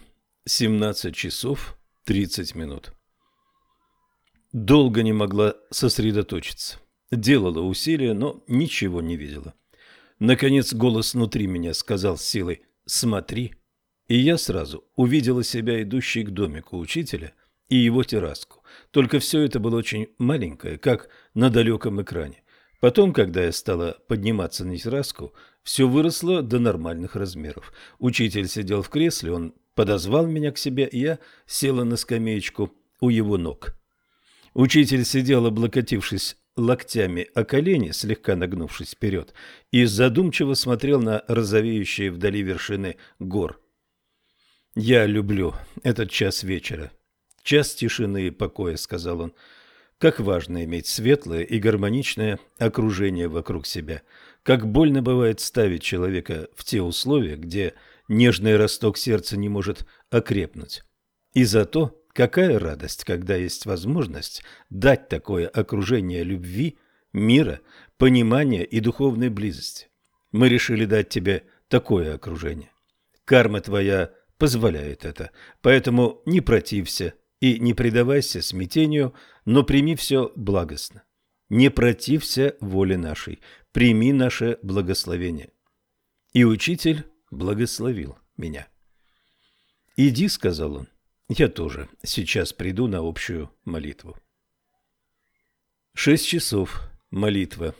17:30. Долго не могла сосредоточиться. Делала усилия, но ничего не видела. Наконец голос внутри меня сказал с силой «Смотри». И я сразу увидела себя идущей к домику учителя и его терраску. Только все это было очень маленькое, как на далеком экране. Потом, когда я стала подниматься на терраску, все выросло до нормальных размеров. Учитель сидел в кресле, он подозвал меня к себе, и я села на скамеечку у его ног. Учитель сидел, облокотившись локтями о колени, слегка нагнувшись вперед, и задумчиво смотрел на розовеющие вдали вершины гор. «Я люблю этот час вечера. Час тишины и покоя», — сказал он. «Как важно иметь светлое и гармоничное окружение вокруг себя. Как больно бывает ставить человека в те условия, где нежный росток сердца не может окрепнуть. И зато какая радость, когда есть возможность дать такое окружение любви, мира, понимания и духовной близости. Мы решили дать тебе такое окружение. Карма твоя позволяет это, поэтому не протився и не предавайся смятению, но прими все благостно. Не протився воле нашей, прими наше благословение». И учитель благословил меня. «Иди», — сказал он, Я тоже сейчас приду на общую молитву. 6 часов. Молитва.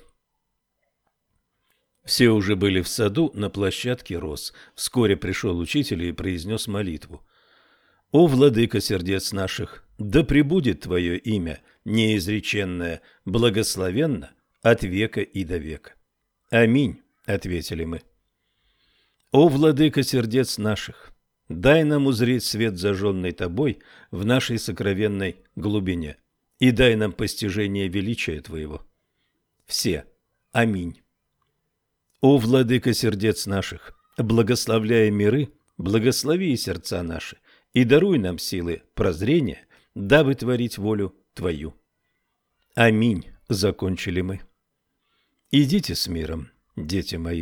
Все уже были в саду на площадке роз. Вскоре пришел учитель и произнес молитву. «О, владыка сердец наших, да пребудет Твое имя, неизреченное, благословенно от века и до века». «Аминь», — ответили мы. «О, владыка сердец наших, дай нам узреть свет, зажженный Тобой в нашей сокровенной глубине, и дай нам постижение величия Твоего». Все. Аминь. О, владыка сердец наших, благословляя миры, благослови и сердца наши, и даруй нам силы прозрения, дабы творить волю Твою. Аминь, закончили мы. Идите с миром, дети мои.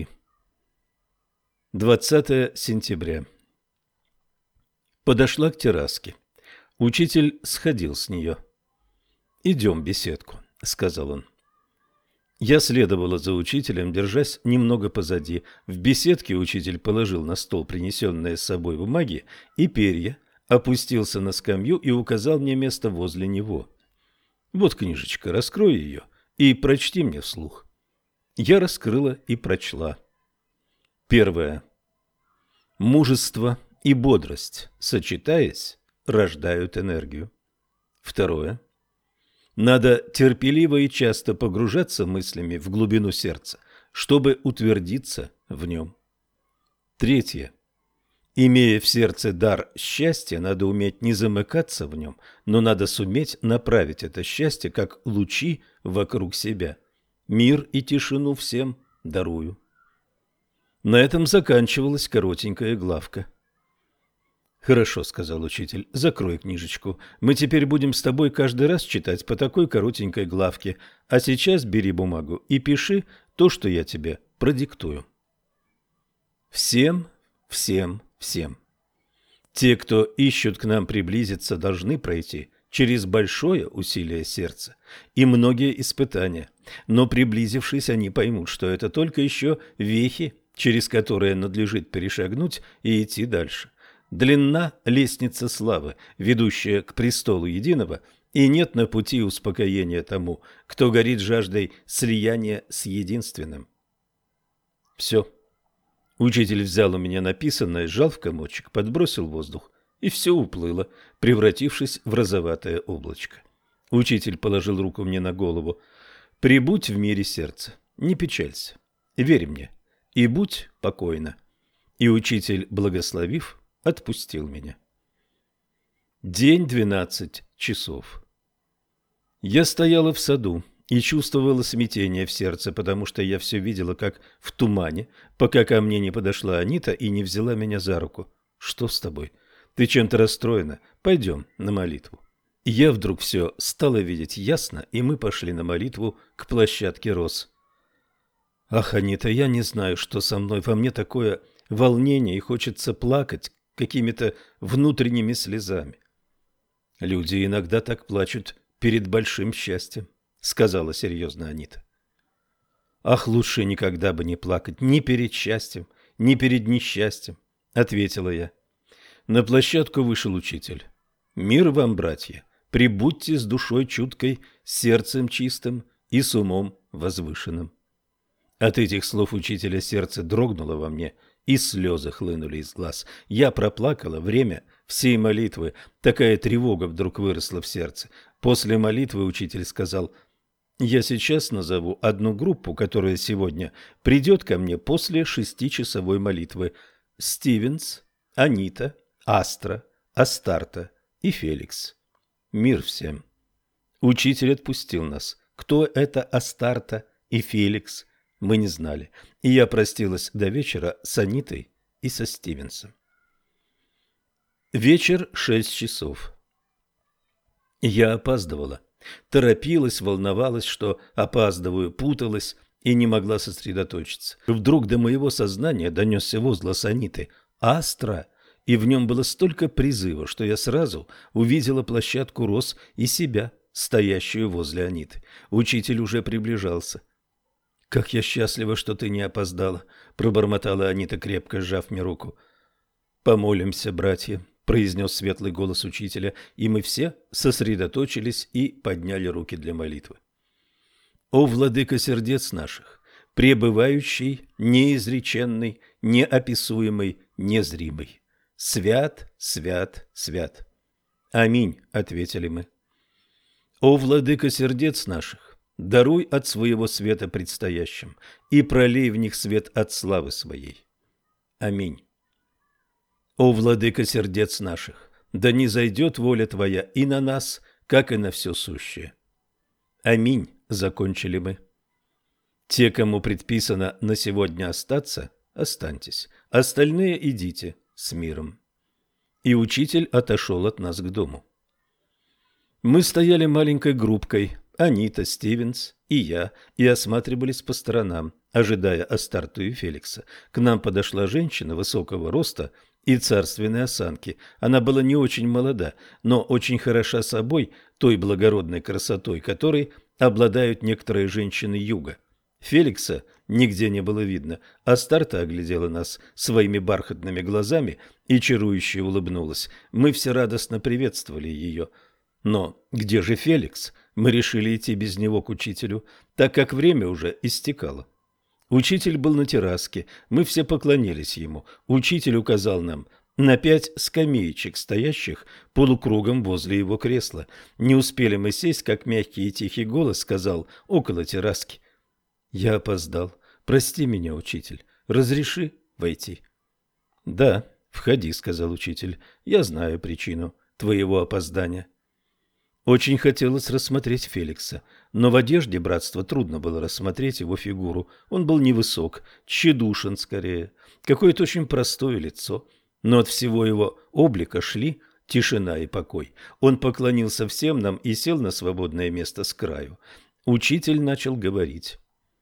20 сентября. Подошла к терраске. Учитель сходил с нее. «Идем в беседку», — сказал он. Я следовала за учителем, держась немного позади. В беседке учитель положил на стол принесенные с собой бумаги и перья, опустился на скамью и указал мне место возле него. «Вот книжечка, раскрой ее и прочти мне вслух». Я раскрыла и прочла. Первое. Мужество и бодрость, сочетаясь, рождают энергию. Второе. Надо терпеливо и часто погружаться мыслями в глубину сердца, чтобы утвердиться в нем. Третье. Имея в сердце дар счастья, надо уметь не замыкаться в нем, но надо суметь направить это счастье, как лучи вокруг себя. Мир и тишину всем дарую. На этом заканчивалась коротенькая главка. «Хорошо», — сказал учитель, — «закрой книжечку. Мы теперь будем с тобой каждый раз читать по такой коротенькой главке, а сейчас бери бумагу и пиши то, что я тебе продиктую». Всем, всем, всем. Те, кто ищут к нам приблизиться, должны пройти через большое усилие сердца и многие испытания, но приблизившись, они поймут, что это только еще вехи, через которые надлежит перешагнуть и идти дальше. Длинна лестница славы, ведущая к престолу единого, и нет на пути успокоения тому, кто горит жаждой слияния с единственным. Все. Учитель взял у меня написанное, сжал в комочек, подбросил в воздух, и все уплыло, превратившись в розоватое облачко. Учитель положил руку мне на голову. «Прибудь в мире сердца, не печалься, верь мне, и будь покойна». И учитель, благословив, отпустил меня. День 12 часов. Я стояла в саду и чувствовала смятение в сердце, потому что я все видела, как в тумане, пока ко мне не подошла Анита и не взяла меня за руку. «Что с тобой? Ты чем-то расстроена? Пойдем на молитву». И я вдруг все стала видеть ясно, и мы пошли на молитву к площадке роз. «Ах, Анита, я не знаю, что со мной. Во мне такое волнение, и хочется плакать какими-то внутренними слезами». «Люди иногда так плачут перед большим счастьем», — сказала серьезно Анита. «Ах, лучше никогда бы не плакать ни перед счастьем, ни перед несчастьем», — ответила я. На площадку вышел учитель. «Мир вам, братья, прибудьте с душой чуткой, с сердцем чистым и с умом возвышенным». От этих слов учителя сердце дрогнуло во мне, и слезы хлынули из глаз. Я проплакала время всей молитвы. Такая тревога вдруг выросла в сердце. После молитвы учитель сказал: «Я сейчас назову одну группу, которая сегодня придет ко мне после 6-часовой молитвы. Стивенс, Анита, Астра, Астарта и Феликс. Мир всем». Учитель отпустил нас. Кто это Астарта и Феликс, мы не знали, и я простилась до вечера с Анитой и со Стивенсом. Вечер, 6 часов. Я опаздывала. Торопилась, волновалась, что опаздываю, путалась и не могла сосредоточиться. Вдруг до моего сознания донесся возглас Аниты «Астра», и в нем было столько призыва, что я сразу увидела площадку роз и себя, стоящую возле Аниты. Учитель уже приближался. «Как я счастлива, что ты не опоздала», — пробормотала Анита, крепко сжав мне руку. «Помолимся, братья», произнес светлый голос учителя, и мы все сосредоточились и подняли руки для молитвы. «О, владыка сердец наших, пребывающий, неизреченный, неописуемый, незримый, свят, свят, свят». «Аминь», — ответили мы. «О, владыка сердец наших, даруй от своего света предстоящим и пролей в них свет от славы своей». Аминь. «О, владыка сердец наших, да низойдет воля Твоя и на нас, как и на все сущее». Аминь, закончили мы. Те, кому предписано на сегодня остаться, останьтесь, остальные идите с миром. И учитель отошел от нас к дому. Мы стояли маленькой группкой, Анита, Стивенс и я, и осматривались по сторонам, ожидая Астарту и Феликса. К нам подошла женщина высокого роста и царственной осанки. Она была не очень молода, но очень хороша собой, той благородной красотой, которой обладают некоторые женщины юга. Феликса нигде не было видно. Астарта оглядела нас своими бархатными глазами и чарующе улыбнулась. Мы все радостно приветствовали ее. Но где же Феликс? Мы решили идти без него к учителю, так как время уже истекало. Учитель был на терраске, мы все поклонились ему. Учитель указал нам на 5 скамеечек, стоящих полукругом возле его кресла. Не успели мы сесть, как мягкий и тихий голос сказал около терраски: «Я опоздал. Прости меня, учитель. Разреши войти?» «Да, входи», — сказал учитель. «Я знаю причину твоего опоздания». Очень хотелось рассмотреть Феликса, но в одежде братства трудно было рассмотреть его фигуру. Он был невысок, тщедушен скорее, какое-то очень простое лицо, но от всего его облика шли тишина и покой. Он поклонился всем нам и сел на свободное место с краю. Учитель начал говорить.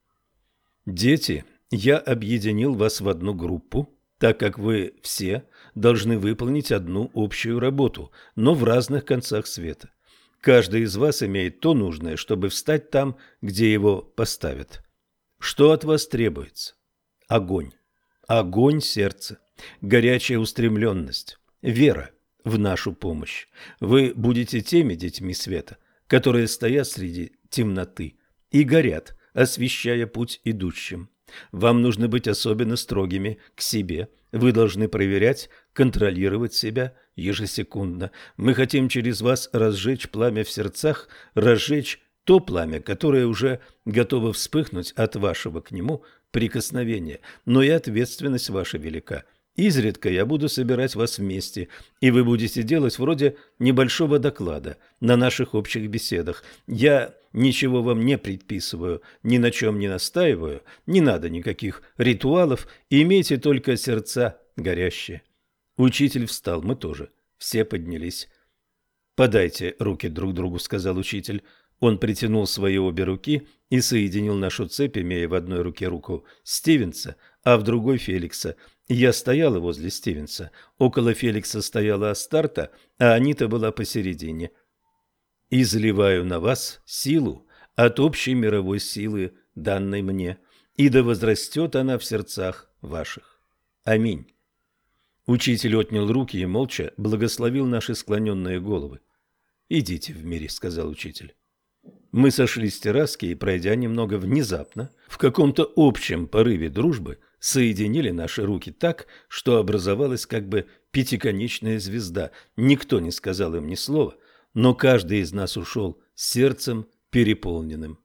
«Дети, я объединил вас в одну группу, так как вы все должны выполнить одну общую работу, но в разных концах света. Каждый из вас имеет то нужное, чтобы встать там, где его поставят. Что от вас требуется? Огонь. Огонь сердца, горячая устремленность, вера в нашу помощь. Вы будете теми детьми света, которые стоят среди темноты и горят, освещая путь идущим. Вам нужно быть особенно строгими к себе. Вы должны проверять, контролировать себя ежесекундно. Мы хотим через вас разжечь пламя в сердцах, разжечь то пламя, которое уже готово вспыхнуть от вашего к нему прикосновения. Но и ответственность ваша велика. Изредка я буду собирать вас вместе, и вы будете делать вроде небольшого доклада на наших общих беседах. Я ничего вам не предписываю, ни на чем не настаиваю, не надо никаких ритуалов, имейте только сердца горящие». Учитель встал, мы тоже, все поднялись. «Подайте руки друг другу», — сказал учитель. Он притянул свои обе руки и соединил нашу цепь, имея в одной руке руку Стивенса, а в другой Феликса. Я стояла возле Стивенса, около Феликса стояла Астарта, а Анита была посередине. «Изливаю на вас силу от общей мировой силы, данной мне, и да возрастет она в сердцах ваших. Аминь». Учитель отнял руки и молча благословил наши склоненные головы. «Идите в мире», — сказал учитель. Мы сошли с терраски и, пройдя немного внезапно, в каком-то общем порыве дружбы, соединили наши руки так, что образовалась как бы пятиконечная звезда. Никто не сказал им ни слова, но каждый из нас ушел с сердцем переполненным.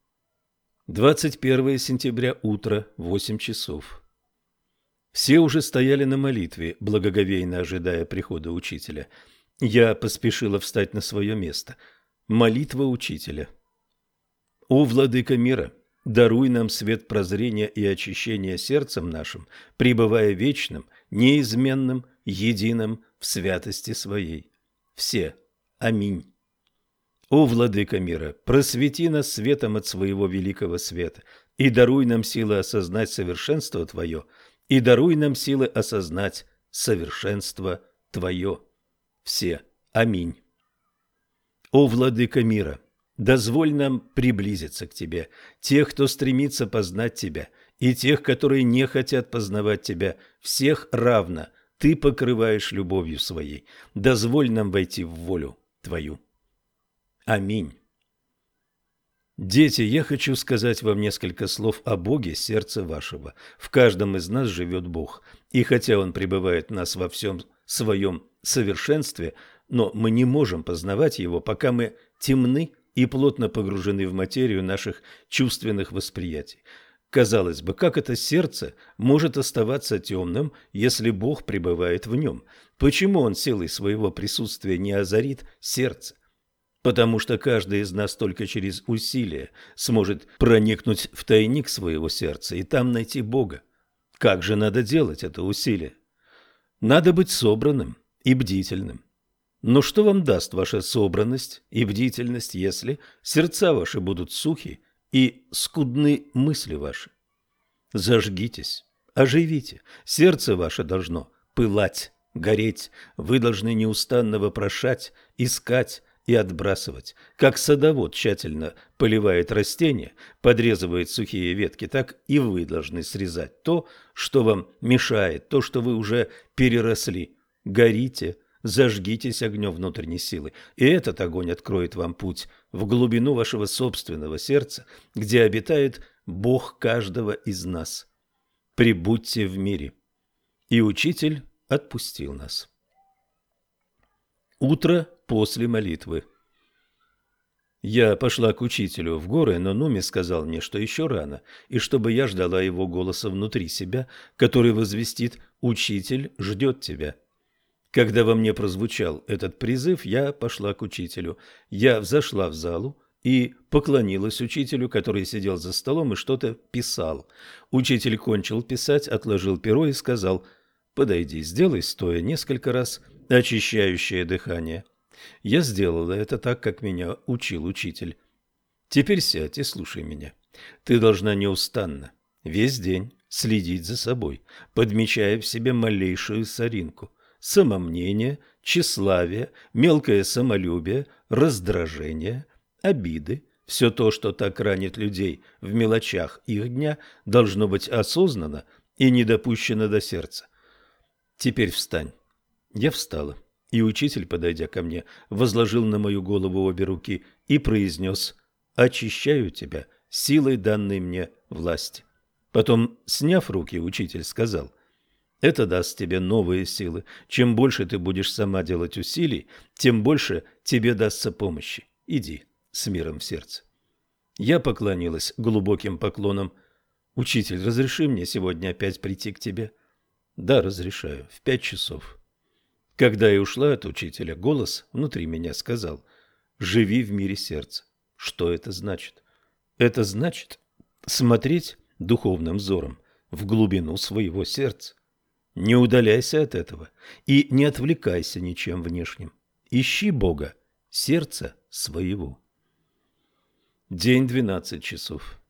21 сентября, утро, 8 часов. Все уже стояли на молитве, благоговейно ожидая прихода учителя. Я поспешила встать на свое место. Молитва учителя. «О, владыка мира, даруй нам свет прозрения и очищения сердцем нашим, пребывая вечным, неизменным, единым в святости своей. Все. Аминь. О, владыка мира, просвети нас светом от своего великого света, и даруй нам силы осознать совершенство Твое, и даруй нам силы осознать совершенство Твое. Все. Аминь. О, владыка мира, дозволь нам приблизиться к Тебе, тех, кто стремится познать Тебя, и тех, которые не хотят познавать Тебя, всех равно Ты покрываешь любовью своей. Дозволь нам войти в волю Твою. Аминь. Дети, я хочу сказать вам несколько слов о Боге сердца вашего. В каждом из нас живет Бог, и хотя Он пребывает в нас во всем своем совершенстве, но мы не можем познавать Его, пока мы темны и плотно погружены в материю наших чувственных восприятий. Казалось бы, как это сердце может оставаться темным, если Бог пребывает в нем? Почему Он силой своего присутствия не озарит сердце? Потому что каждый из нас только через усилие сможет проникнуть в тайник своего сердца и там найти Бога. Как же надо делать это усилие? Надо быть собранным и бдительным. Но что вам даст ваша собранность и бдительность, если сердца ваши будут сухи и скудны мысли ваши? Зажгитесь, оживите, сердце ваше должно пылать, гореть, вы должны неустанно вопрошать, искать и отбрасывать. Как садовод тщательно поливает растения, подрезывает сухие ветки, так и вы должны срезать то, что вам мешает, то, что вы уже переросли. Горите, зажгитесь огнем внутренней силы, и этот огонь откроет вам путь в глубину вашего собственного сердца, где обитает Бог каждого из нас. Пребудьте в мире. И учитель отпустил нас. Утро после молитвы. Я пошла к учителю в горы, но Нуми сказал мне, что еще рано, и чтобы я ждала его голоса внутри себя, который возвестит: «Учитель ждет тебя». Когда во мне прозвучал этот призыв, я пошла к учителю. Я взошла в залу и поклонилась учителю, который сидел за столом и что-то писал. Учитель кончил писать, отложил перо и сказал: «Подойди, сделай стоя несколько раз очищающее дыхание». Я сделала это так, как меня учил учитель. Теперь сядь и слушай меня. Ты должна неустанно, весь день следить за собой, подмечая в себе малейшую соринку. Самомнение, тщеславие, мелкое самолюбие, раздражение, обиды. Все то, что так ранит людей в мелочах их дня, должно быть осознанно и не допущено до сердца. Теперь встань. Я встала. И учитель, подойдя ко мне, возложил на мою голову обе руки и произнес: «Очищаю тебя силой данной мне власти». Потом, сняв руки, учитель сказал: «Это даст тебе новые силы. Чем больше ты будешь сама делать усилий, тем больше тебе дастся помощи. Иди с миром в сердце». Я поклонилась глубоким поклоном. «Учитель, разреши мне сегодня опять прийти к тебе?» «Да, разрешаю. В 5 часов». Когда я ушла от учителя, голос внутри меня сказал: «Живи в мире сердца». Что это значит? Это значит смотреть духовным взором в глубину своего сердца. Не удаляйся от этого и не отвлекайся ничем внешним. Ищи Бога, сердца своего. День 12 часов.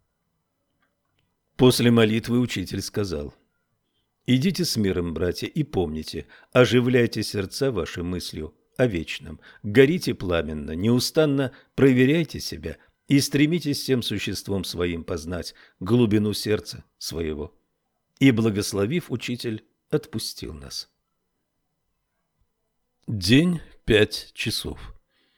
После молитвы учитель сказал: «Идите с миром, братья, и помните, оживляйте сердца ваши мыслью о вечном, горите пламенно, неустанно проверяйте себя и стремитесь всем существом своим познать глубину сердца своего». И, благословив, учитель отпустил нас. День 5 часов.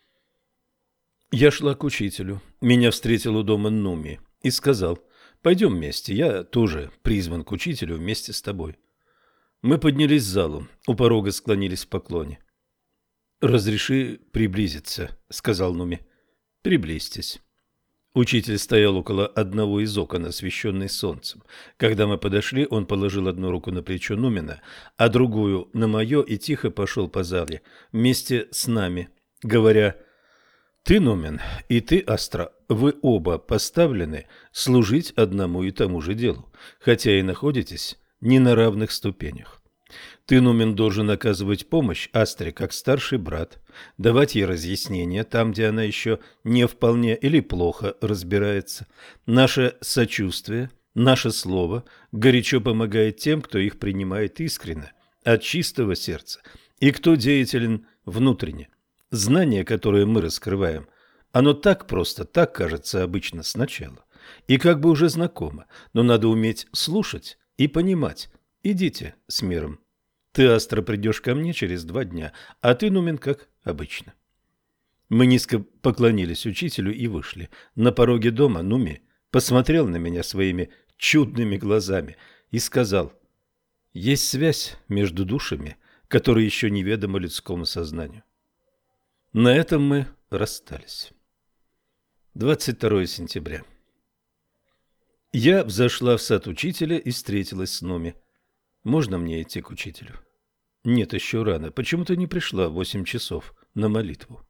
Я шла к учителю. Меня встретил у дома Нуми и сказал: «Пойдем вместе, я тоже призван к учителю вместе с тобой». Мы поднялись в залу, у порога склонились в поклоне. «Разреши приблизиться», — сказал Нуми. «Приблизьтесь». Учитель стоял около одного из окон, освещенный солнцем. Когда мы подошли, он положил одну руку на плечо Нумина, а другую на мое и тихо пошел по зале вместе с нами, говоря: «Ты, Нумен, и ты, Астра, вы оба поставлены служить одному и тому же делу, хотя и находитесь не на равных ступенях. Ты, Нумен, должен оказывать помощь Астре как старший брат, давать ей разъяснения там, где она еще не вполне или плохо разбирается. Наше сочувствие, наше слово горячо помогает тем, кто их принимает искренне, от чистого сердца, и кто деятелен внутренне. Знание, которое мы раскрываем, оно так просто, так кажется обычно сначала, и как бы уже знакомо, но надо уметь слушать и понимать. Идите с миром. Ты, Астра, придешь ко мне через 2 дня, а ты, Нумен, как обычно. Мы низко поклонились учителю и вышли. На пороге дома Нуми посмотрел на меня своими чудными глазами и сказал: «Есть связь между душами, которая еще неведома людскому сознанию». На этом мы расстались. 22 сентября. Я взошла в сад учителя и встретилась с Нуми. «Можно мне идти к учителю?» «Нет, еще рано. Почему ты не пришла в 8 часов на молитву?»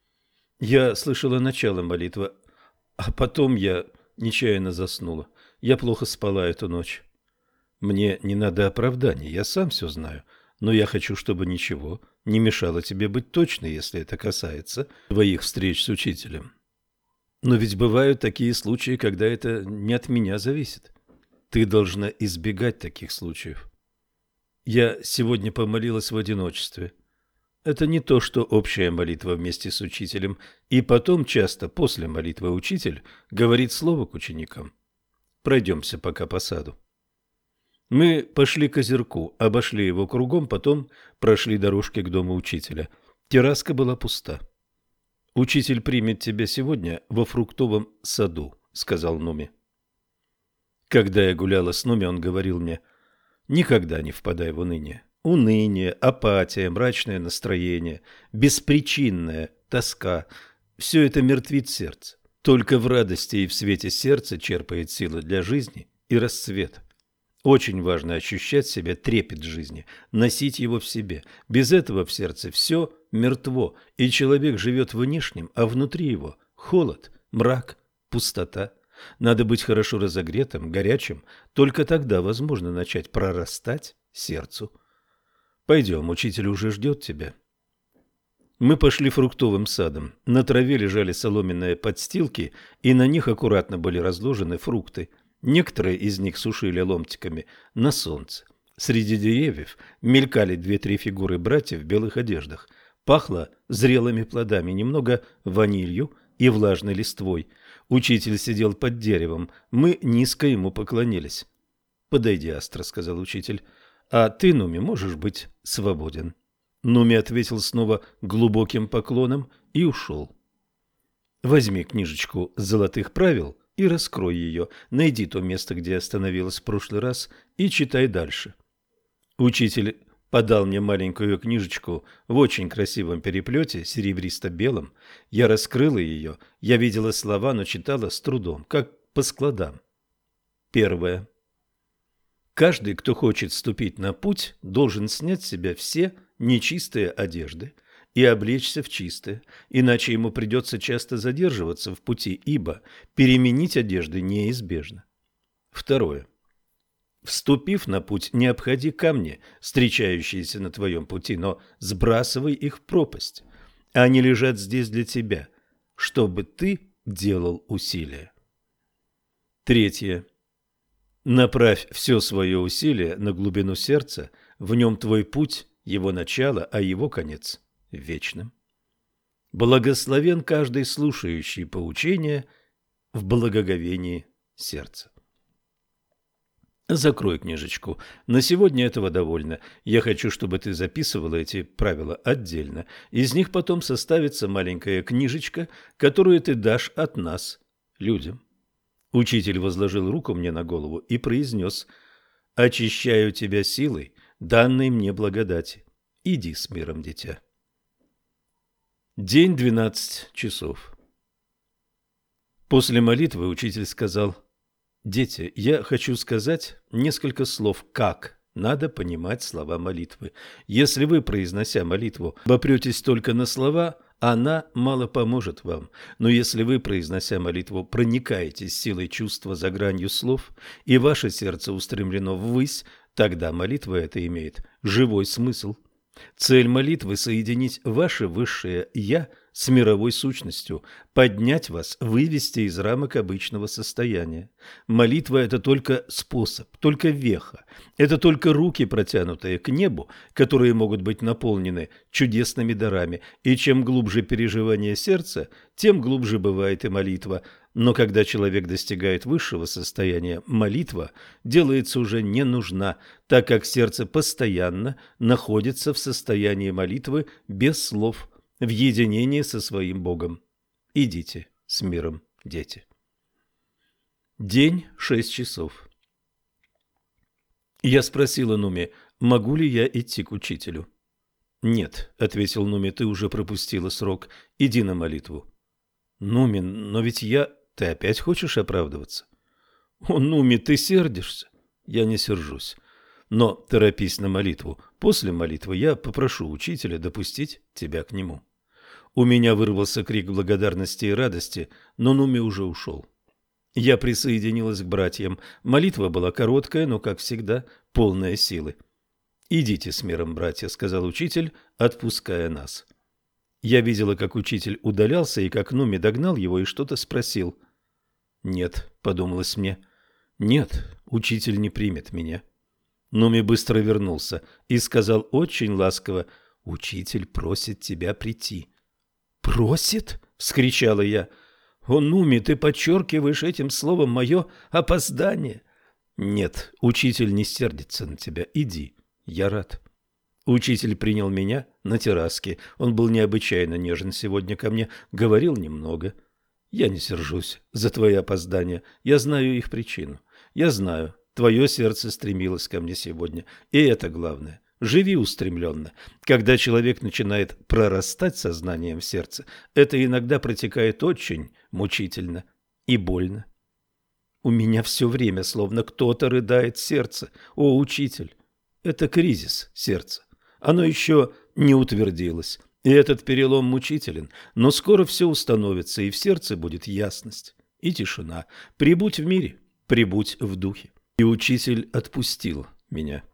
Я слышала начало молитвы, а потом я нечаянно заснула. Я плохо спала эту ночь. Мне не надо оправданий, я сам все знаю, но я хочу, чтобы ничего не мешало тебе быть точной, если это касается твоих встреч с учителем. Но ведь бывают такие случаи, когда это не от меня зависит. Ты должна избегать таких случаев. Я сегодня помолилась в одиночестве. Это не то, что общая молитва вместе с учителем, и потом часто после молитвы учитель говорит слово к ученикам. Пройдемся пока по саду. Мы пошли к озерку, обошли его кругом, потом прошли дорожки к дому учителя. Терраска была пуста. «Учитель примет тебя сегодня во фруктовом саду», — сказал Нуми. Когда я гуляла с Нуми, он говорил мне: «Никогда не впадай в уныние. Уныние, апатия, мрачное настроение, беспричинная тоска – все это мертвит сердце. Только в радости и в свете сердца черпает силы для жизни и расцвета. Очень важно ощущать в себе трепет жизни, носить его в себе. Без этого в сердце все мертво, и человек живет внешним, а внутри его холод, мрак, пустота. Надо быть хорошо разогретым, горячим, только тогда возможно начать прорастать сердцу. Пойдем, учитель уже ждет тебя». Мы пошли фруктовым садом. На траве лежали соломенные подстилки, и на них аккуратно были разложены фрукты. Некоторые из них сушили ломтиками на солнце. Среди деревьев мелькали 2-3 фигуры братьев в белых одеждах. Пахло зрелыми плодами, немного ванилью и влажной листвой. Учитель сидел под деревом. Мы низко ему поклонились. «Подойди, Астра», — сказал учитель. «А ты, Нуми, можешь быть свободен». Нуми ответил снова глубоким поклоном и ушел. «Возьми книжечку золотых правил и раскрой ее. Найди то место, где остановилась в прошлый раз, и читай дальше». Учитель подал мне маленькую книжечку в очень красивом переплете, серебристо-белом. Я раскрыла ее. Я видела слова, но читала с трудом, как по складам. Первое. Каждый, кто хочет вступить на путь, должен снять с себя все нечистые одежды и облечься в чистое, иначе ему придется часто задерживаться в пути, ибо переменить одежды неизбежно. Второе. Вступив на путь, не обходи камни, встречающиеся на твоем пути, но сбрасывай их в пропасть. Они лежат здесь для тебя, чтобы ты делал усилия. Третье. Направь все свое усилие на глубину сердца, в нем твой путь, его начало, а его конец вечным. Благословен каждый слушающий поучение в благоговении сердца. Закрой книжечку. На сегодня этого довольно. Я хочу, чтобы ты записывала эти правила отдельно. Из них потом составится маленькая книжечка, которую ты дашь от нас людям. Учитель возложил руку мне на голову и произнес: «Очищаю тебя силой, данной мне благодати. Иди с миром, дитя». День 12 часов. После молитвы учитель сказал: «Дети, я хочу сказать несколько слов, как надо понимать слова молитвы. Если вы, произнося молитву, обопретесь только на слова, она мало поможет вам. Но если вы, произнося молитву, проникаетесь силой чувства за гранью слов, и ваше сердце устремлено ввысь, тогда молитва эта имеет живой смысл. Цель молитвы – соединить ваше высшее «Я» с мировой сущностью, поднять вас, вывести из рамок обычного состояния. Молитва – это только способ, только веха, это только руки, протянутые к небу, которые могут быть наполнены чудесными дарами, и чем глубже переживание сердца, тем глубже бывает и молитва. Но когда человек достигает высшего состояния, молитва делается уже не нужна, так как сердце постоянно находится в состоянии молитвы без слов, в единении со своим Богом. Идите с миром, дети. День 6 часов. Я спросила Нуми, могу ли я идти к учителю. «Нет», — ответил Нуми, — «ты уже пропустила срок. Иди на молитву». «Нуми, но ведь я...» «Ты опять хочешь оправдываться?» «О, Нуми, ты сердишься?» «Я не сержусь. Но торопись на молитву. После молитвы я попрошу учителя допустить тебя к нему». У меня вырвался крик благодарности и радости, но Нуми уже ушел. Я присоединилась к братьям. Молитва была короткая, но, как всегда, полная силы. «Идите с миром, братья», — сказал учитель, отпуская нас. Я видела, как учитель удалялся, и как Нуми догнал его и что-то спросил. «Нет», — подумалось мне, — «нет, учитель не примет меня». Нуми быстро вернулся и сказал очень ласково: «Учитель просит тебя прийти». «Просит?» — вскричала я. «О, Нуми, ты подчеркиваешь этим словом мое опоздание». «Нет, учитель не сердится на тебя. Иди, я рад». Учитель принял меня на терраске. Он был необычайно нежен сегодня ко мне, говорил немного. «Я не сержусь за твои опоздания. Я знаю их причину. Я знаю, твое сердце стремилось ко мне сегодня. И это главное. Живи устремленно. Когда человек начинает прорастать сознанием в сердце, это иногда протекает очень мучительно и больно. У меня все время словно кто-то рыдает в сердце. О, учитель, это кризис сердца. Оно еще не утвердилось, и этот перелом мучителен, но скоро все установится, и в сердце будет ясность и тишина. Прибудь в мире, прибудь в духе. И учитель отпустил меня.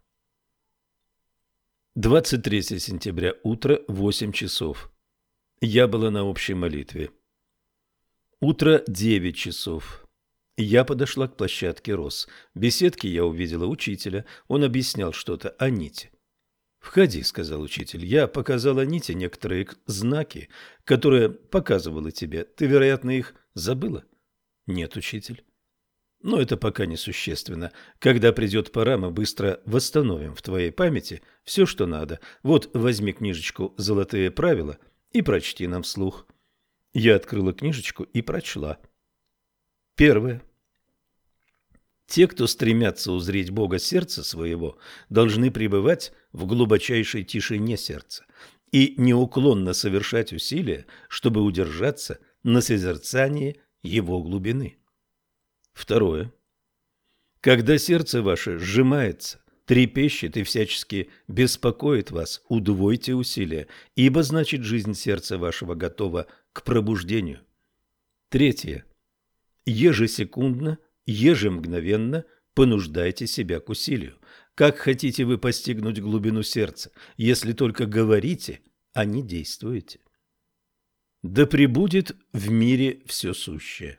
23 сентября, утро, 8 часов. Я была на общей молитве. Утро, 9 часов. Я подошла к площадке роз. В беседке я увидела учителя. Он объяснял что-то о нити. «Входи», — сказал учитель. «Я показала Ните некоторые знаки, которые показывала тебе. Ты, вероятно, их забыла?» «Нет, учитель». «Но это пока несущественно. Когда придет пора, мы быстро восстановим в твоей памяти все, что надо. Вот возьми книжечку «Золотые правила» и прочти нам вслух». Я открыла книжечку и прочла. Первое. Те, кто стремятся узреть Бога сердца своего, должны пребывать в глубочайшей тишине сердца и неуклонно совершать усилия, чтобы удержаться на созерцании его глубины. Второе. Когда сердце ваше сжимается, трепещет и всячески беспокоит вас, удвойте усилия, ибо значит жизнь сердца вашего готова к пробуждению. Третье. Ежесекундно, ежемгновенно понуждайте себя к усилию. Как хотите вы постигнуть глубину сердца, если только говорите, а не действуете? Да пребудет в мире все сущее.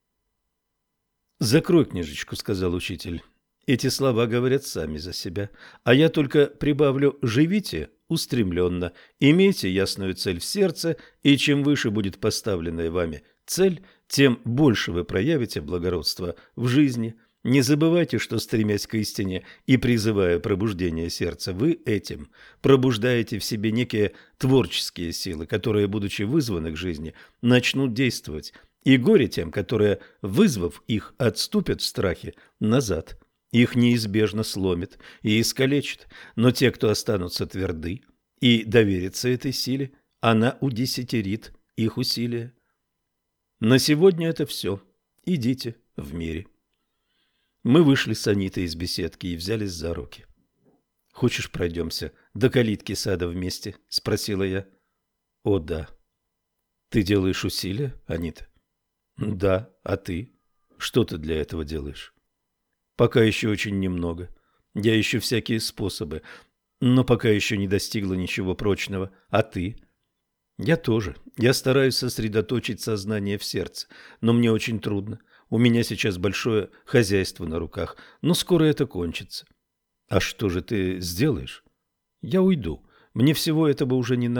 «Закрой книжечку», — сказал учитель. «Эти слова говорят сами за себя, а я только прибавлю: живите устремленно, имейте ясную цель в сердце, и чем выше будет поставленная вами цель, тем больше вы проявите благородства в жизни. Не забывайте, что, стремясь к истине и призывая пробуждение сердца, вы этим пробуждаете в себе некие творческие силы, которые, будучи вызваны к жизни, начнут действовать. И горе тем, которые, вызвав их, отступят в страхе назад. Их неизбежно сломит и искалечит, но те, кто останутся тверды и доверятся этой силе, она удесятерит их усилия. На сегодня это все. Идите в мире». Мы вышли с Анитой из беседки и взялись за руки. «Хочешь, пройдемся до калитки сада вместе?» – спросила я. «О, да». «Ты делаешь усилия, Анита?» «Да, а ты? Что ты для этого делаешь?» «Пока еще очень немного. Я ищу всякие способы, но пока еще не достигла ничего прочного. А ты?» «Я тоже. Я стараюсь сосредоточить сознание в сердце, но мне очень трудно. У меня сейчас большое хозяйство на руках, но скоро это кончится». «А что же ты сделаешь?» «Я уйду. Мне всего этого уже не надо.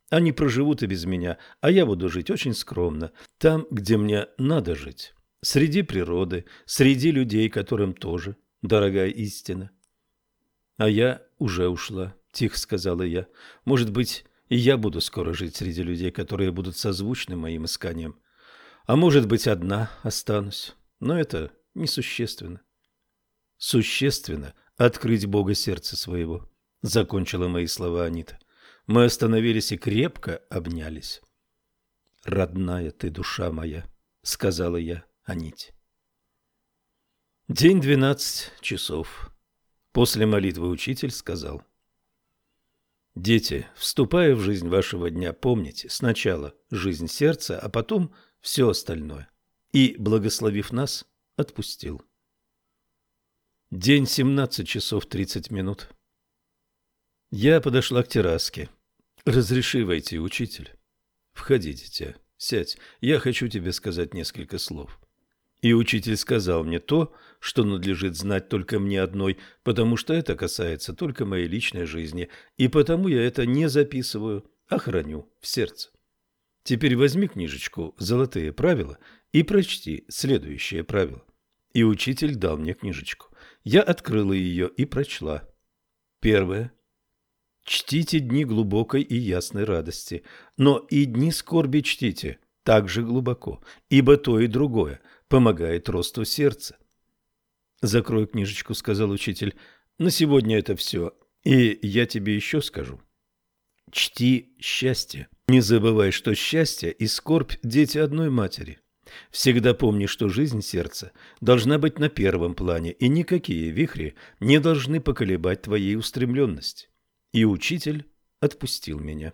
Они проживут и без меня, а я буду жить очень скромно, там, где мне надо жить, среди природы, среди людей, которым тоже дорогая истина. А я уже ушла, тихо сказала я. Может быть, и я буду скоро жить среди людей, которые будут созвучны моим исканиям. А может быть, одна останусь, но это несущественно. Существенно открыть Бога сердца своего, закончила мои слова Анита. Мы остановились и крепко обнялись. Родная ты, душа моя, сказала я Аните. День 12 часов. После молитвы учитель сказал: дети, вступая в жизнь вашего дня, помните сначала жизнь сердца, а потом все остальное. И, благословив нас, отпустил. День 17 часов 30 минут. Я подошла к терраске. Разреши войти, учитель. Входи, дитя, сядь, я хочу тебе сказать несколько слов. И учитель сказал мне то, что надлежит знать только мне одной, потому что это касается только моей личной жизни, и потому я это не записываю, а храню в сердце. Теперь возьми книжечку «Золотые правила» и прочти следующее правило. И учитель дал мне книжечку. Я открыла ее и прочла. Первое. Чтите дни глубокой и ясной радости, но и дни скорби чтите так же глубоко, ибо то и другое помогает росту сердца. «Закрой книжечку», — сказал учитель. «На сегодня это все, и я тебе еще скажу. Чти счастье. Не забывай, что счастье и скорбь – дети одной матери. Всегда помни, что жизнь сердца должна быть на первом плане, и никакие вихри не должны поколебать твоей устремленности». И учитель отпустил меня.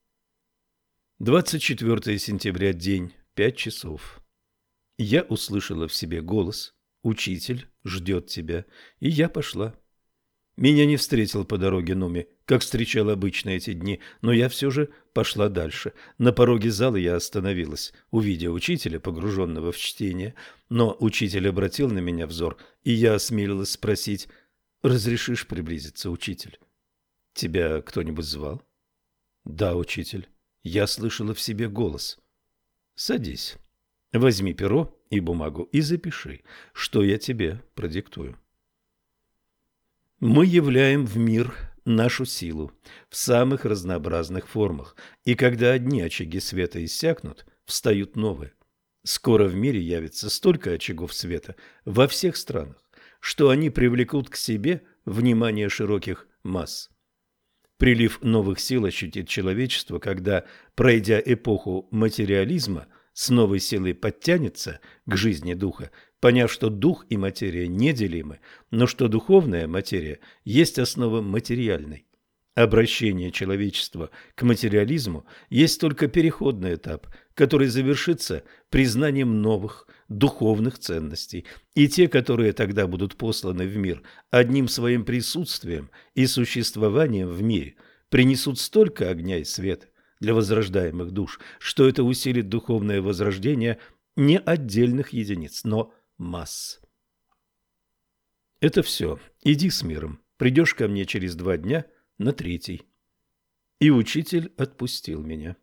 24 сентября, день, 5 часов. Я услышала в себе голос: «Учитель ждет тебя», и я пошла. Меня не встретил по дороге Нуми, как встречал обычно эти дни, но я все же пошла дальше. На пороге зала я остановилась, увидя учителя, погруженного в чтение, но учитель обратил на меня взор, и я осмелилась спросить: «Разрешишь приблизиться, учитель?» «Тебя кто-нибудь звал?» «Да, учитель. Я слышала в себе голос». «Садись. Возьми перо и бумагу и запиши, что я тебе продиктую». Мы являем в мир нашу силу в самых разнообразных формах, и когда одни очаги света иссякнут, встают новые. Скоро в мире явится столько очагов света во всех странах, что они привлекут к себе внимание широких масс. Прилив новых сил ощутит человечество, когда, пройдя эпоху материализма, с новой силой подтянется к жизни духа, поняв, что дух и материя неделимы, но что духовная материя есть основа материальной. Обращение человечества к материализму есть только переходный этап, который завершится признанием новых духовных ценностей, и те, которые тогда будут посланы в мир одним своим присутствием и существованием в мире, принесут столько огня и света для возрождаемых душ, что это усилит духовное возрождение не отдельных единиц, но масс. Это все. Иди с миром. Придешь ко мне через 2 дня на 3-й. И учитель отпустил меня.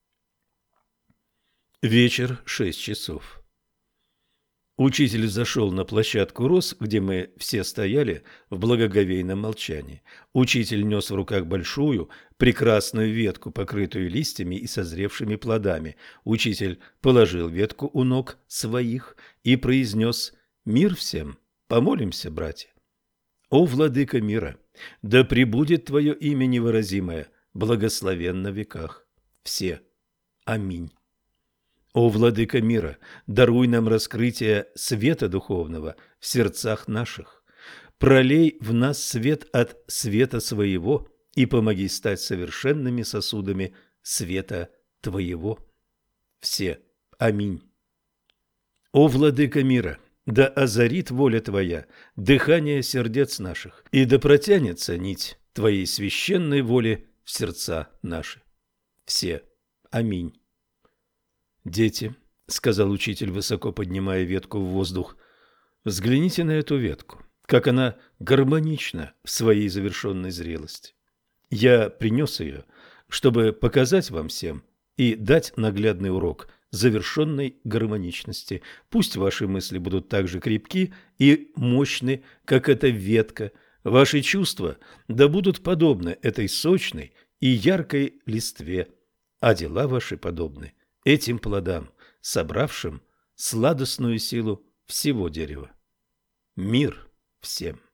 Вечер, 6 часов. Учитель зашел на площадку роз, где мы все стояли в благоговейном молчании. Учитель нес в руках большую, прекрасную ветку, покрытую листьями и созревшими плодами. Учитель положил ветку у ног своих и произнес: «Мир всем! Помолимся, братья!» «О, владыка мира! Да пребудет твое имя невыразимое, благословенно в веках! Все! Аминь!» О, владыка мира, даруй нам раскрытие света духовного в сердцах наших. Пролей в нас свет от света своего и помоги стать совершенными сосудами света твоего. Все. Аминь. О, владыка мира, да озарит воля твоя дыхание сердец наших, и да протянется нить твоей священной воли в сердца наши. Все. Аминь. «Дети», — сказал учитель, высоко поднимая ветку в воздух, — «взгляните на эту ветку, как она гармонична в своей завершенной зрелости. Я принес ее, чтобы показать вам всем и дать наглядный урок завершенной гармоничности. Пусть ваши мысли будут так же крепки и мощны, как эта ветка. Ваши чувства да будут подобны этой сочной и яркой листве, а дела ваши подобны этим плодам, собравшим сладостную силу всего дерева. Мир всем!